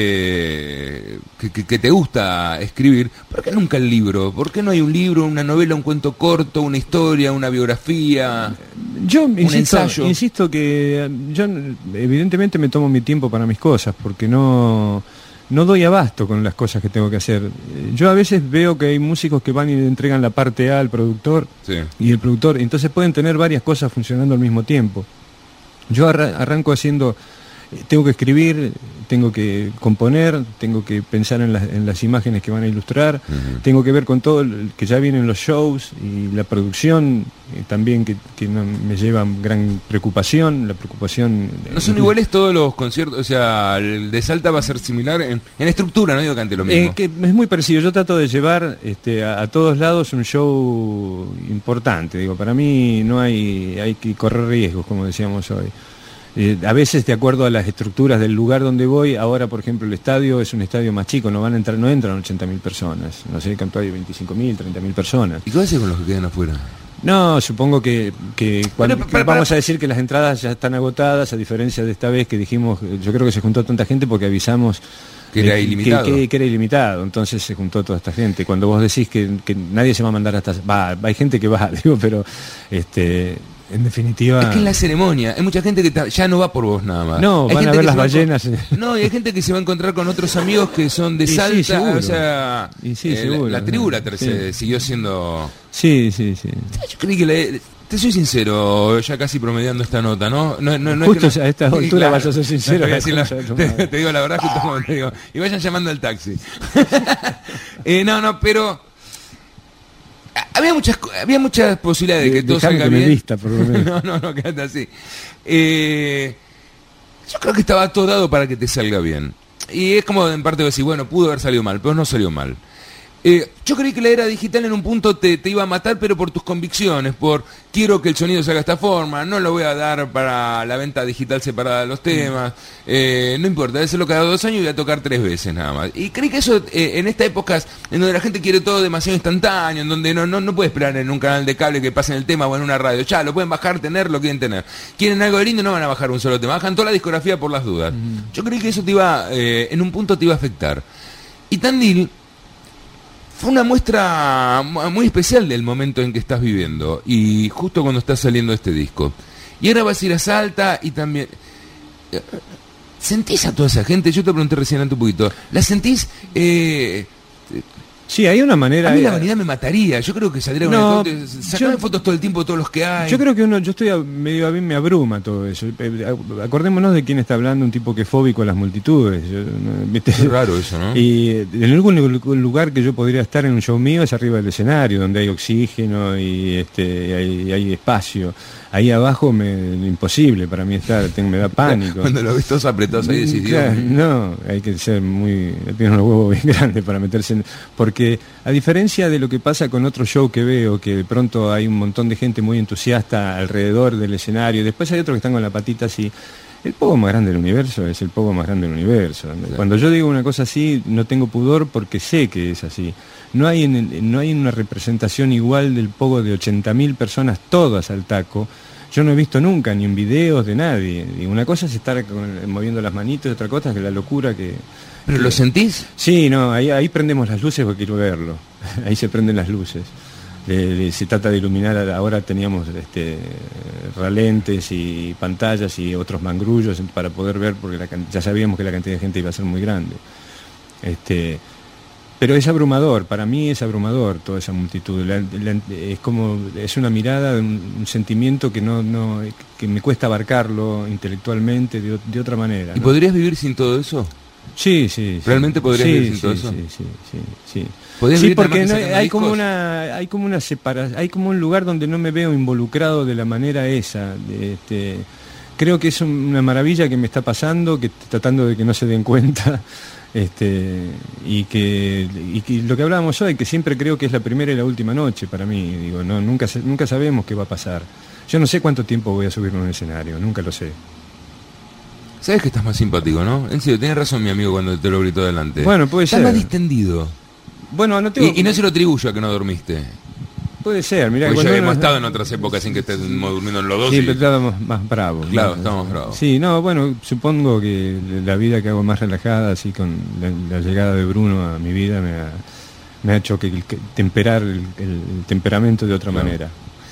sabe que, que, que te gusta escribir? ¿Por qué nunca el libro? ¿Por qué no hay un libro, una novela, un cuento corto, una historia, una biografía? Yo un insisto, ensayo. insisto que yo evidentemente me tomo mi tiempo para mis cosas, porque no... no doy abasto con las cosas que tengo que hacer. Yo a veces veo que hay músicos que van y le entregan la parte A al productor, Sí. y el productor, entonces pueden tener varias cosas funcionando al mismo tiempo. Yo arra- arranco haciendo, eh, tengo que escribir, tengo que componer, tengo que pensar en, las- en las imágenes que van a ilustrar, Ujú. tengo que ver con todo el que ya vienen los shows y la producción eh, también que, que no- me lleva gran preocupación, la preocupación... ¿No son iguales todos los conciertos? O sea, el de Salta va a ser similar en, en estructura, no digo que ante lo mismo. Eh, que es muy parecido. Yo trato de llevar este, a, a todos lados un show importante. Digo, para mí no hay, hay que correr riesgos, como decíamos hoy. Eh, a veces, de acuerdo a las estructuras del lugar donde voy, ahora, por ejemplo, el estadio es un estadio más chico, no van a entrar, no entran ochenta mil personas. No sé, cuánto hay, veinticinco mil, treinta mil personas. ¿Y qué haces con los que quedan afuera? No, supongo que, que cuando, Pero, que para- vamos para- a decir que las entradas ya están agotadas, a diferencia de esta vez que dijimos, yo creo que se juntó tanta gente porque avisamos Que era eh, ilimitado. Que, que- que era ilimitado, entonces se juntó toda esta gente. Cuando vos decís que, que nadie se va a mandar hasta... Va, hay gente que va, digo, pero este, en definitiva... Es que en la ceremonia, hay mucha gente que ta- ya no va por vos nada más. No, Hay van a gente ver que las se va ballenas. con- No, y hay gente que se va a encontrar con otros amigos que son de Y sí, Salta, seguro. o sea, Y sí, eh, la- seguro, la, tribu la sí. terce- siguió siendo... Sí, sí, sí. Yo creí que la- te soy sincero, ya casi promediando esta nota, ¿no? no, no, no Justo es que no- a esta Sí, altura claro. vas a ser sincero, No, te, voy a decir la- la concha de tu te- madre. te digo la verdad, justo como te digo. Y vayan llamando al taxi. Eh, no, no, pero... a- Había muchas, co- había muchas posibilidades de que De- todo dejame salga que me bien. vista, por lo menos. no, no, no, quédate así. Eh, yo creo que estaba todo dado para que te salga bien. Y es como en parte decir, bueno, pudo haber salido mal, pero no salió mal. Eh, yo creí que la era digital en un punto te, te iba a matar, pero por tus convicciones, por quiero que el sonido salga de esta forma, no lo voy a dar para la venta digital separada de los temas, eh, no importa, eso lo cada dos años y voy a tocar tres veces nada más. Y creí que eso eh, en estas épocas en donde la gente quiere todo demasiado instantáneo, en donde no, no, no puede esperar en un canal de cable que pasen el tema o en una radio, ya lo pueden bajar, tener, lo quieren tener. Quieren algo de lindo, no van a bajar un solo tema, bajan toda la discografía por las dudas. Yo creí que eso te iba, eh, en un punto te iba a afectar. Y Tandil fue una muestra mu- muy especial del momento en que estás viviendo y justo cuando estás saliendo este disco. Y ahora vas a ir a Salta y también... eh, ¿Sentís a toda esa gente? Yo te pregunté recién antes un poquito. ¿La sentís? Eh, Sí, hay una manera... a mí la eh, vanidad me mataría. Yo creo que saldría con No, el foto, sacame yo- fotos todo el tiempo de todos los que hay. Yo creo que uno, yo estoy a- medio a mí me abruma todo eso. Eh, Acordémonos de quién está hablando, un tipo que es fóbico a las multitudes. Yo, no, ¿viste? Es raro eso, ¿no? Y eh, en algún lu- lugar que yo podría estar en un show mío es arriba del escenario, donde hay oxígeno y este hay, hay espacio. Ahí abajo me imposible para mí estar, tengo- me da pánico. Cuando lo ves todos apretados ahí decís, Claro, Dios mío. no, hay que ser muy, tiene unos huevos bien grandes para meterse en, porque a diferencia de lo que pasa con otro show que veo, que de pronto hay un montón de gente muy entusiasta alrededor del escenario, después hay otros que están con la patita así. El pogo más grande del universo es el pogo más grande del universo. Cuando yo digo una cosa así, no tengo pudor porque sé que es así. No hay, en el- no hay una representación igual del pogo de ochenta mil personas, todas al taco. Yo no he visto nunca, ni en videos de nadie. Y una cosa es estar con- moviendo las manitos, y otra cosa es que la locura que... ¿Pero lo sentís? Sí, no, ahí, ahí prendemos las luces porque quiero verlo. Ahí se prenden las luces. Le- le- se trata de iluminar, ahora teníamos este, ralentes y pantallas y otros mangrullos para poder ver, porque la can- ya sabíamos que la cantidad de gente iba a ser muy grande. Este, pero es abrumador, para mí es abrumador toda esa multitud. La- la- es como, es una mirada, un, un sentimiento que no, no, que me cuesta abarcarlo intelectualmente de, o- de otra manera. ¿Y ¿no? podrías vivir sin todo eso? Sí, sí, sí. ¿Realmente podrías Sí, vivir sin sí, todo sí, eso? Sí, sí, sí, sí. ¿Podrías Sí, vivir nada porque más que no- sacando hay como discos? una, hay como una separación, hay como un lugar donde no me veo involucrado de la manera esa. de, este, creo que es un- una maravilla que me está pasando, que tratando de que no se den cuenta. Este, y que y que lo que hablábamos hoy, que siempre creo que es la primera y la última noche para mí, digo, no, nunca sa- nunca sabemos qué va a pasar. Yo no sé cuánto tiempo voy a subirme a un escenario, nunca lo sé. ¿Sabes que estás más simpático, no? En serio, tenés razón mi amigo cuando te lo gritó delante. Bueno, puede Estás ser. más distendido. Bueno, no tengo, Y, y no se lo atribuyo a que no dormiste. puede ser, mirá, Porque cuando yo he uno- estado en otras épocas en que estemos durmiendo en los dos. Sí, y- pero estábamos más bravos. Claro, ¿no? estamos bravos. Sí, no, bueno, supongo que la vida que hago más relajada, así con la, la llegada de Bruno a mi vida, me ha, me ha hecho que, que temperar el, el temperamento de otra Claro. manera.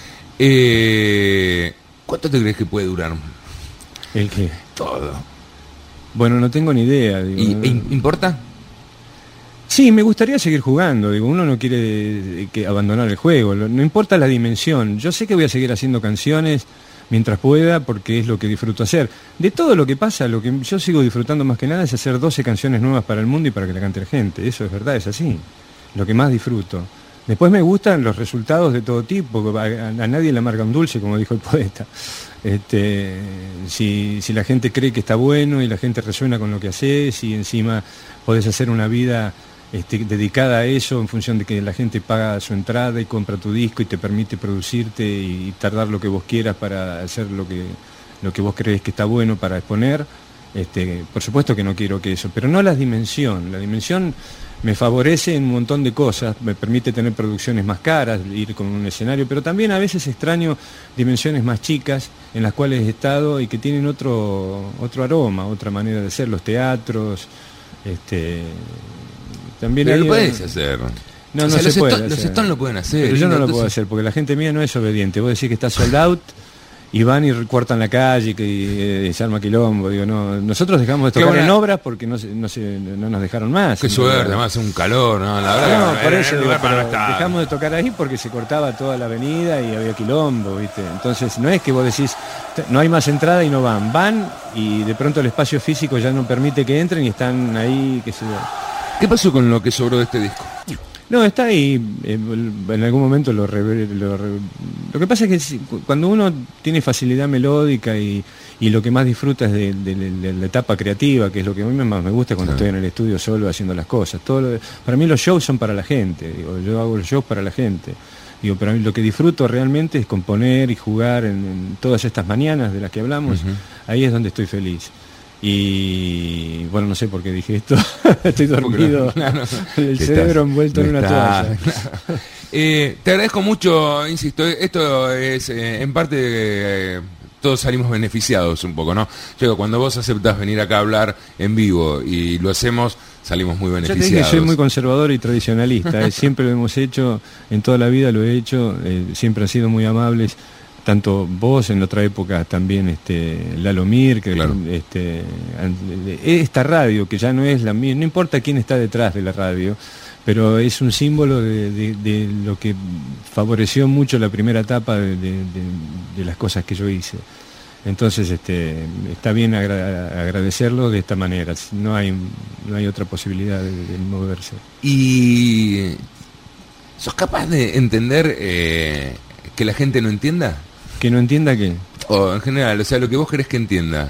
Eh, ¿Cuánto te crees que puede durar? El que, Todo. bueno, no tengo ni idea. Digo, ¿Y no- e im- importa? Sí, me gustaría seguir jugando, digo, uno no quiere que abandonar el juego, no importa la dimensión, yo sé que voy a seguir haciendo canciones mientras pueda porque es lo que disfruto hacer. De todo lo que pasa, lo que yo sigo disfrutando más que nada es hacer doce canciones nuevas para el mundo y para que la cante la gente, eso es verdad, es así, lo que más disfruto. Después me gustan los resultados de todo tipo, a, a nadie le amarga un dulce, como dijo el poeta. Este, si, si la gente cree que está bueno y la gente resuena con lo que haces y encima podés hacer una vida este, dedicada a eso en función de que la gente paga su entrada y compra tu disco y te permite producirte y tardar lo que vos quieras para hacer lo que, lo que vos crees que está bueno para exponer, este, por supuesto que no quiero que eso, pero no la dimensión, la dimensión me favorece en un montón de cosas, me permite tener producciones más caras, ir con un escenario, pero también a veces extraño dimensiones más chicas en las cuales he estado y que tienen otro, otro aroma, otra manera de ser, los teatros, este, también pero hay, lo podés hacer. No, o no sea, se los puede Sto- hacer. Los Stones lo pueden hacer. Pero yo no lindo, lo puedo entonces- hacer porque la gente mía no es obediente. Vos decís que está sold out y van y cortan la calle, que eh, se arma quilombo. Digo, no, nosotros dejamos de Qué tocar buena- en obras porque no, se, no, se, no nos dejaron más. Qué suerte, además un calor, ¿no? La verdad No, que por era eso el digo, lugar para pero no estar. dejamos de tocar ahí porque se cortaba toda la avenida y había quilombo, ¿viste? Entonces no es que vos decís, "T- no hay más entrada y no van, van y de pronto el espacio físico ya no permite que entren y están ahí, qué sé yo. ¿Qué pasó con lo que sobró de este disco? No, está ahí, eh, en algún momento lo, re- lo, re- lo que pasa es que si- cu- cuando uno tiene facilidad melódica y, y lo que más disfruta es de, de- de la etapa creativa, que es lo que a mí más me gusta cuando Sí. estoy en el estudio solo haciendo las cosas. Todo lo- para mí los shows son para la gente, digo, yo hago los shows para la gente. Digo, pero a mí lo que disfruto realmente es componer y jugar en, en todas estas mañanas de las que hablamos, Ujú. ahí es donde estoy feliz. Y bueno, no sé por qué dije esto, estoy dormido, No, no. el Estás- cerebro envuelto en no una estás- toalla. Eh, te agradezco mucho, insisto, esto es eh, en parte eh, todos salimos beneficiados un poco, ¿no? Yo digo, cuando vos aceptás venir acá a hablar en vivo y lo hacemos, salimos muy Yo te beneficiados. dije que soy muy conservador y tradicionalista, eh, siempre lo hemos hecho, en toda la vida lo he hecho, eh, siempre han sido muy amables, tanto vos en otra época también este Lalo Mir, que Claro. este an- esta radio que ya no es la misma, no importa quién está detrás de la radio, pero es un símbolo de, de- de lo que favoreció mucho la primera etapa de, de- de- de las cosas que yo hice. Entonces este, está bien agra- agradecerlo de esta manera, no hay, no hay otra posibilidad de, de moverse. ¿Y sos capaz de entender eh, que la gente no entienda? Que no entienda que... O en general, o sea, lo que vos querés que entienda.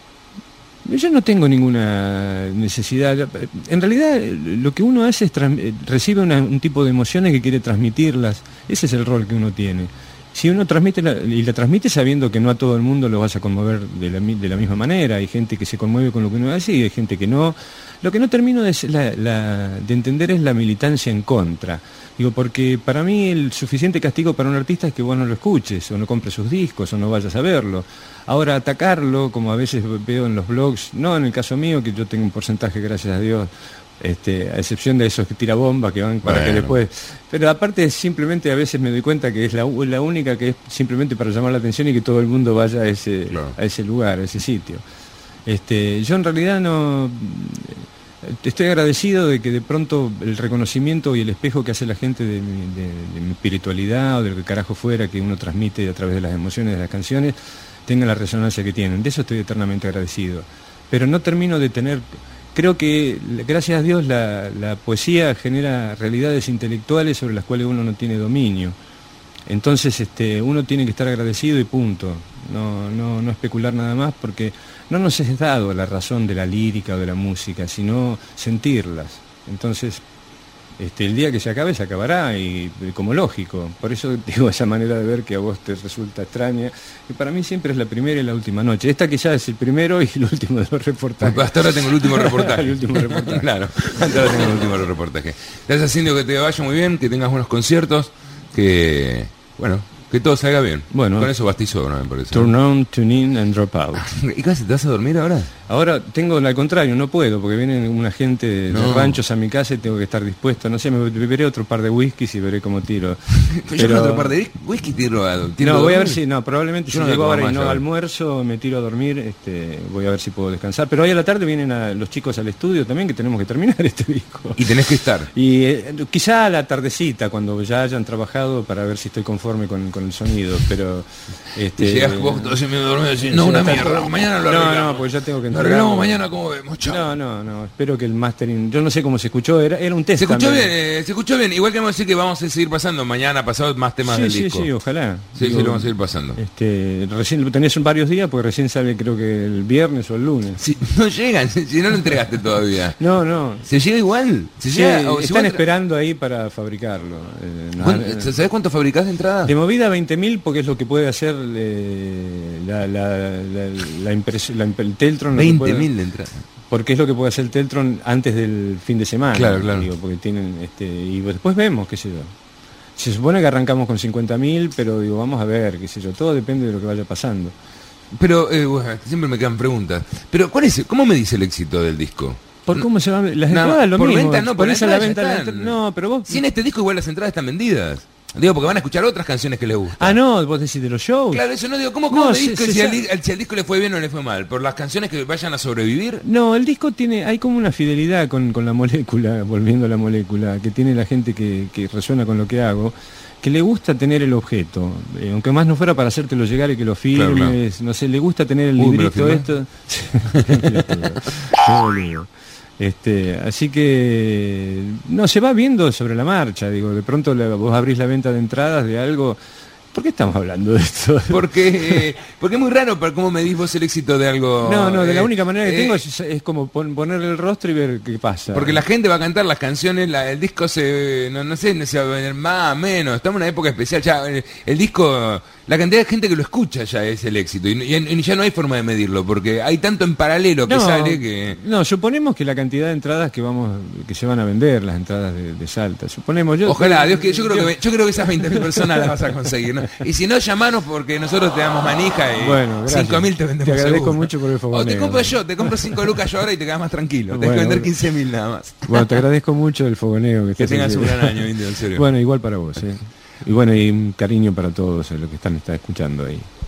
Yo no tengo ninguna necesidad. En realidad, lo que uno hace es trans- recibe una- un tipo de emociones que quiere transmitirlas. Ese es el rol que uno tiene. Si uno transmite la- y la transmite sabiendo que no a todo el mundo lo vas a conmover de la, mi- de la misma manera, hay gente que se conmueve con lo que uno hace y hay gente que no. Lo que no termino de, la- la- de entender es la militancia en contra. Digo, porque para mí el suficiente castigo para un artista es que vos no lo escuches, o no compres sus discos, o no vayas a verlo. Ahora, atacarlo, como a veces veo en los blogs, no en el caso mío, que yo tengo un porcentaje, gracias a Dios, este, a excepción de esos que tira bomba que van para Bueno. que después... Pero aparte simplemente a veces me doy cuenta que es la, u- la única que es simplemente para llamar la atención y que todo el mundo vaya a ese, Claro. a ese lugar, a ese sitio. Este, yo en realidad no... Estoy agradecido de que de pronto el reconocimiento y el espejo que hace la gente de mi, de- de mi espiritualidad o de lo que carajo fuera que uno transmite a través de las emociones de las canciones tenga la resonancia que tienen. De eso estoy eternamente agradecido. Pero no termino de tener... Creo que, gracias a Dios, la, la poesía genera realidades intelectuales sobre las cuales uno no tiene dominio. Entonces este, uno tiene que estar agradecido y punto. No, no, no especular nada más porque no nos es dado la razón de la lírica o de la música, sino sentirlas. Entonces, este, el día que se acabe, se acabará, y, y como lógico. Por eso digo esa manera de ver que a vos te resulta extraña, que para mí siempre es la primera y la última noche. Esta quizás es el primero y el último de los reportajes. Hasta ahora tengo el último reportaje. El último reportaje. Claro, hasta ahora tengo el último reportaje. Gracias, Cindy, que te vaya muy bien, que tengas buenos conciertos, que, bueno, que todo salga bien. Bueno. Con eso basta y sobra, me parece. Turn on, tune in and drop out. ¿Y qué haces? ¿Te vas a dormir ahora? Ahora tengo al contrario, no puedo, porque vienen una gente de No. ranchos a mi casa y tengo que estar dispuesto, no sé, me beberé otro par de whiskies y veré cómo tiro. Yo con otro par de whisky tiro a tiro No, a voy a ver dormir. si, no, probablemente Yo si no voy a llego tomar ahora y más no ya. almuerzo, me tiro a dormir, este, voy a ver si puedo descansar. Pero hoy a la tarde vienen a, los chicos al estudio también, que tenemos que terminar este disco. Y tenés que estar. Y eh, quizá a la tardecita, cuando ya hayan trabajado, para ver si estoy conforme con, con el sonido, pero... Este, Y llegás vos todo medio dormido y decís, no, una mierda, mañana lo No, arreglamos. no, pues ya tengo que Lo entregarlo. arreglamos mañana como vemos, chao. No, no, no, espero que el mastering, yo no sé cómo se escuchó, era, era un test. Se escuchó también. bien, eh, se escuchó bien. Igual que vamos a decir que vamos a seguir pasando mañana, pasado más temas Sí, del sí, disco. sí, ojalá. Sí, Digo, sí, lo vamos a seguir pasando. Este, recién lo tenés en varios días, porque recién sale creo que el viernes o el lunes. Si no llegan, si no lo entregaste todavía. No, no. ¿Se llega igual? ¿Se Sí, llega? O si están vos- esperando ahí para fabricarlo. Eh, no, ¿Cuán- eh, ¿Sabés cuánto fabricás de entrada? de movida veinte mil porque es lo que puede hacer eh, la, la, la, la impresión, la imp- el Teltron. lo que veinte puede- mil de entrada. Porque es lo que puede hacer el Teltron antes del fin de semana. Claro, claro. Digo, porque tienen, este, y después vemos, qué sé yo. Se supone que arrancamos con cincuenta mil, pero digo, vamos a ver, qué sé yo. Todo depende de lo que vaya pasando. Pero, eh, bueno, siempre me quedan preguntas. Pero, ¿cuál es, ¿cómo me dice el éxito del disco? ¿Por cómo se van? Las Nada, entradas lo por mismo. venta no, por ponés la a la entrada venta ya la están. entra- No, pero vos. Si en este disco igual las entradas están vendidas. Digo, porque van a escuchar otras canciones que les gustan. Ah, no, vos decís de los shows. Claro, eso no digo. ¿Cómo, cómo No, me se- dices que se si, al, sabe. di- si al disco le fue bien o le fue mal? ¿Por las canciones que vayan a sobrevivir? No, el disco tiene, hay como una fidelidad con, con la molécula, volviendo a la molécula, que tiene la gente que, que resuena con lo que hago, que le gusta tener el objeto, eh, aunque más no fuera para hacértelo llegar y que lo filmes, Claro, claro. no sé, le gusta tener el Uy, ¿me lo librito filmás? esto. Qué boludo. Este, así que no se va viendo sobre la marcha, digo, de pronto la- vos abrís la venta de entradas de algo. ¿Por qué estamos hablando de esto? Porque, eh, porque es muy raro para cómo medís vos el éxito de algo. No, no, de la eh, única manera que eh, tengo es, es como pon- ponerle el rostro y ver qué pasa. Porque la gente va a cantar las canciones, la- el disco se, no, no sé, no se va a vender más, menos, estamos en una época especial, ya el, el disco, la cantidad de gente que lo escucha ya es el éxito, y, y- y ya no hay forma de medirlo, porque hay tanto en paralelo que no, sale que... no, suponemos que la cantidad de entradas que vamos, que se van a vender, las entradas de, de Salta, suponemos yo. Ojalá, Dios que yo creo que yo creo que esas veinte mil personas las vas a conseguir, ¿no? Y si no, llamanos porque nosotros te damos manija y Bueno, gracias. cinco mil te vendemos Te agradezco seguro. mucho por el O te fogoneo. compro yo, te compro cinco lucas yo ahora y te quedas más tranquilo, tenés Bueno, que vender bueno. quince mil nada más. Bueno, te agradezco mucho el fogoneo. Que, Que estás tengas un haciendo. gran año, Indio, en serio. Bueno, igual para vos, ¿eh? Y bueno, y un cariño para todos eh, los que están está escuchando ahí.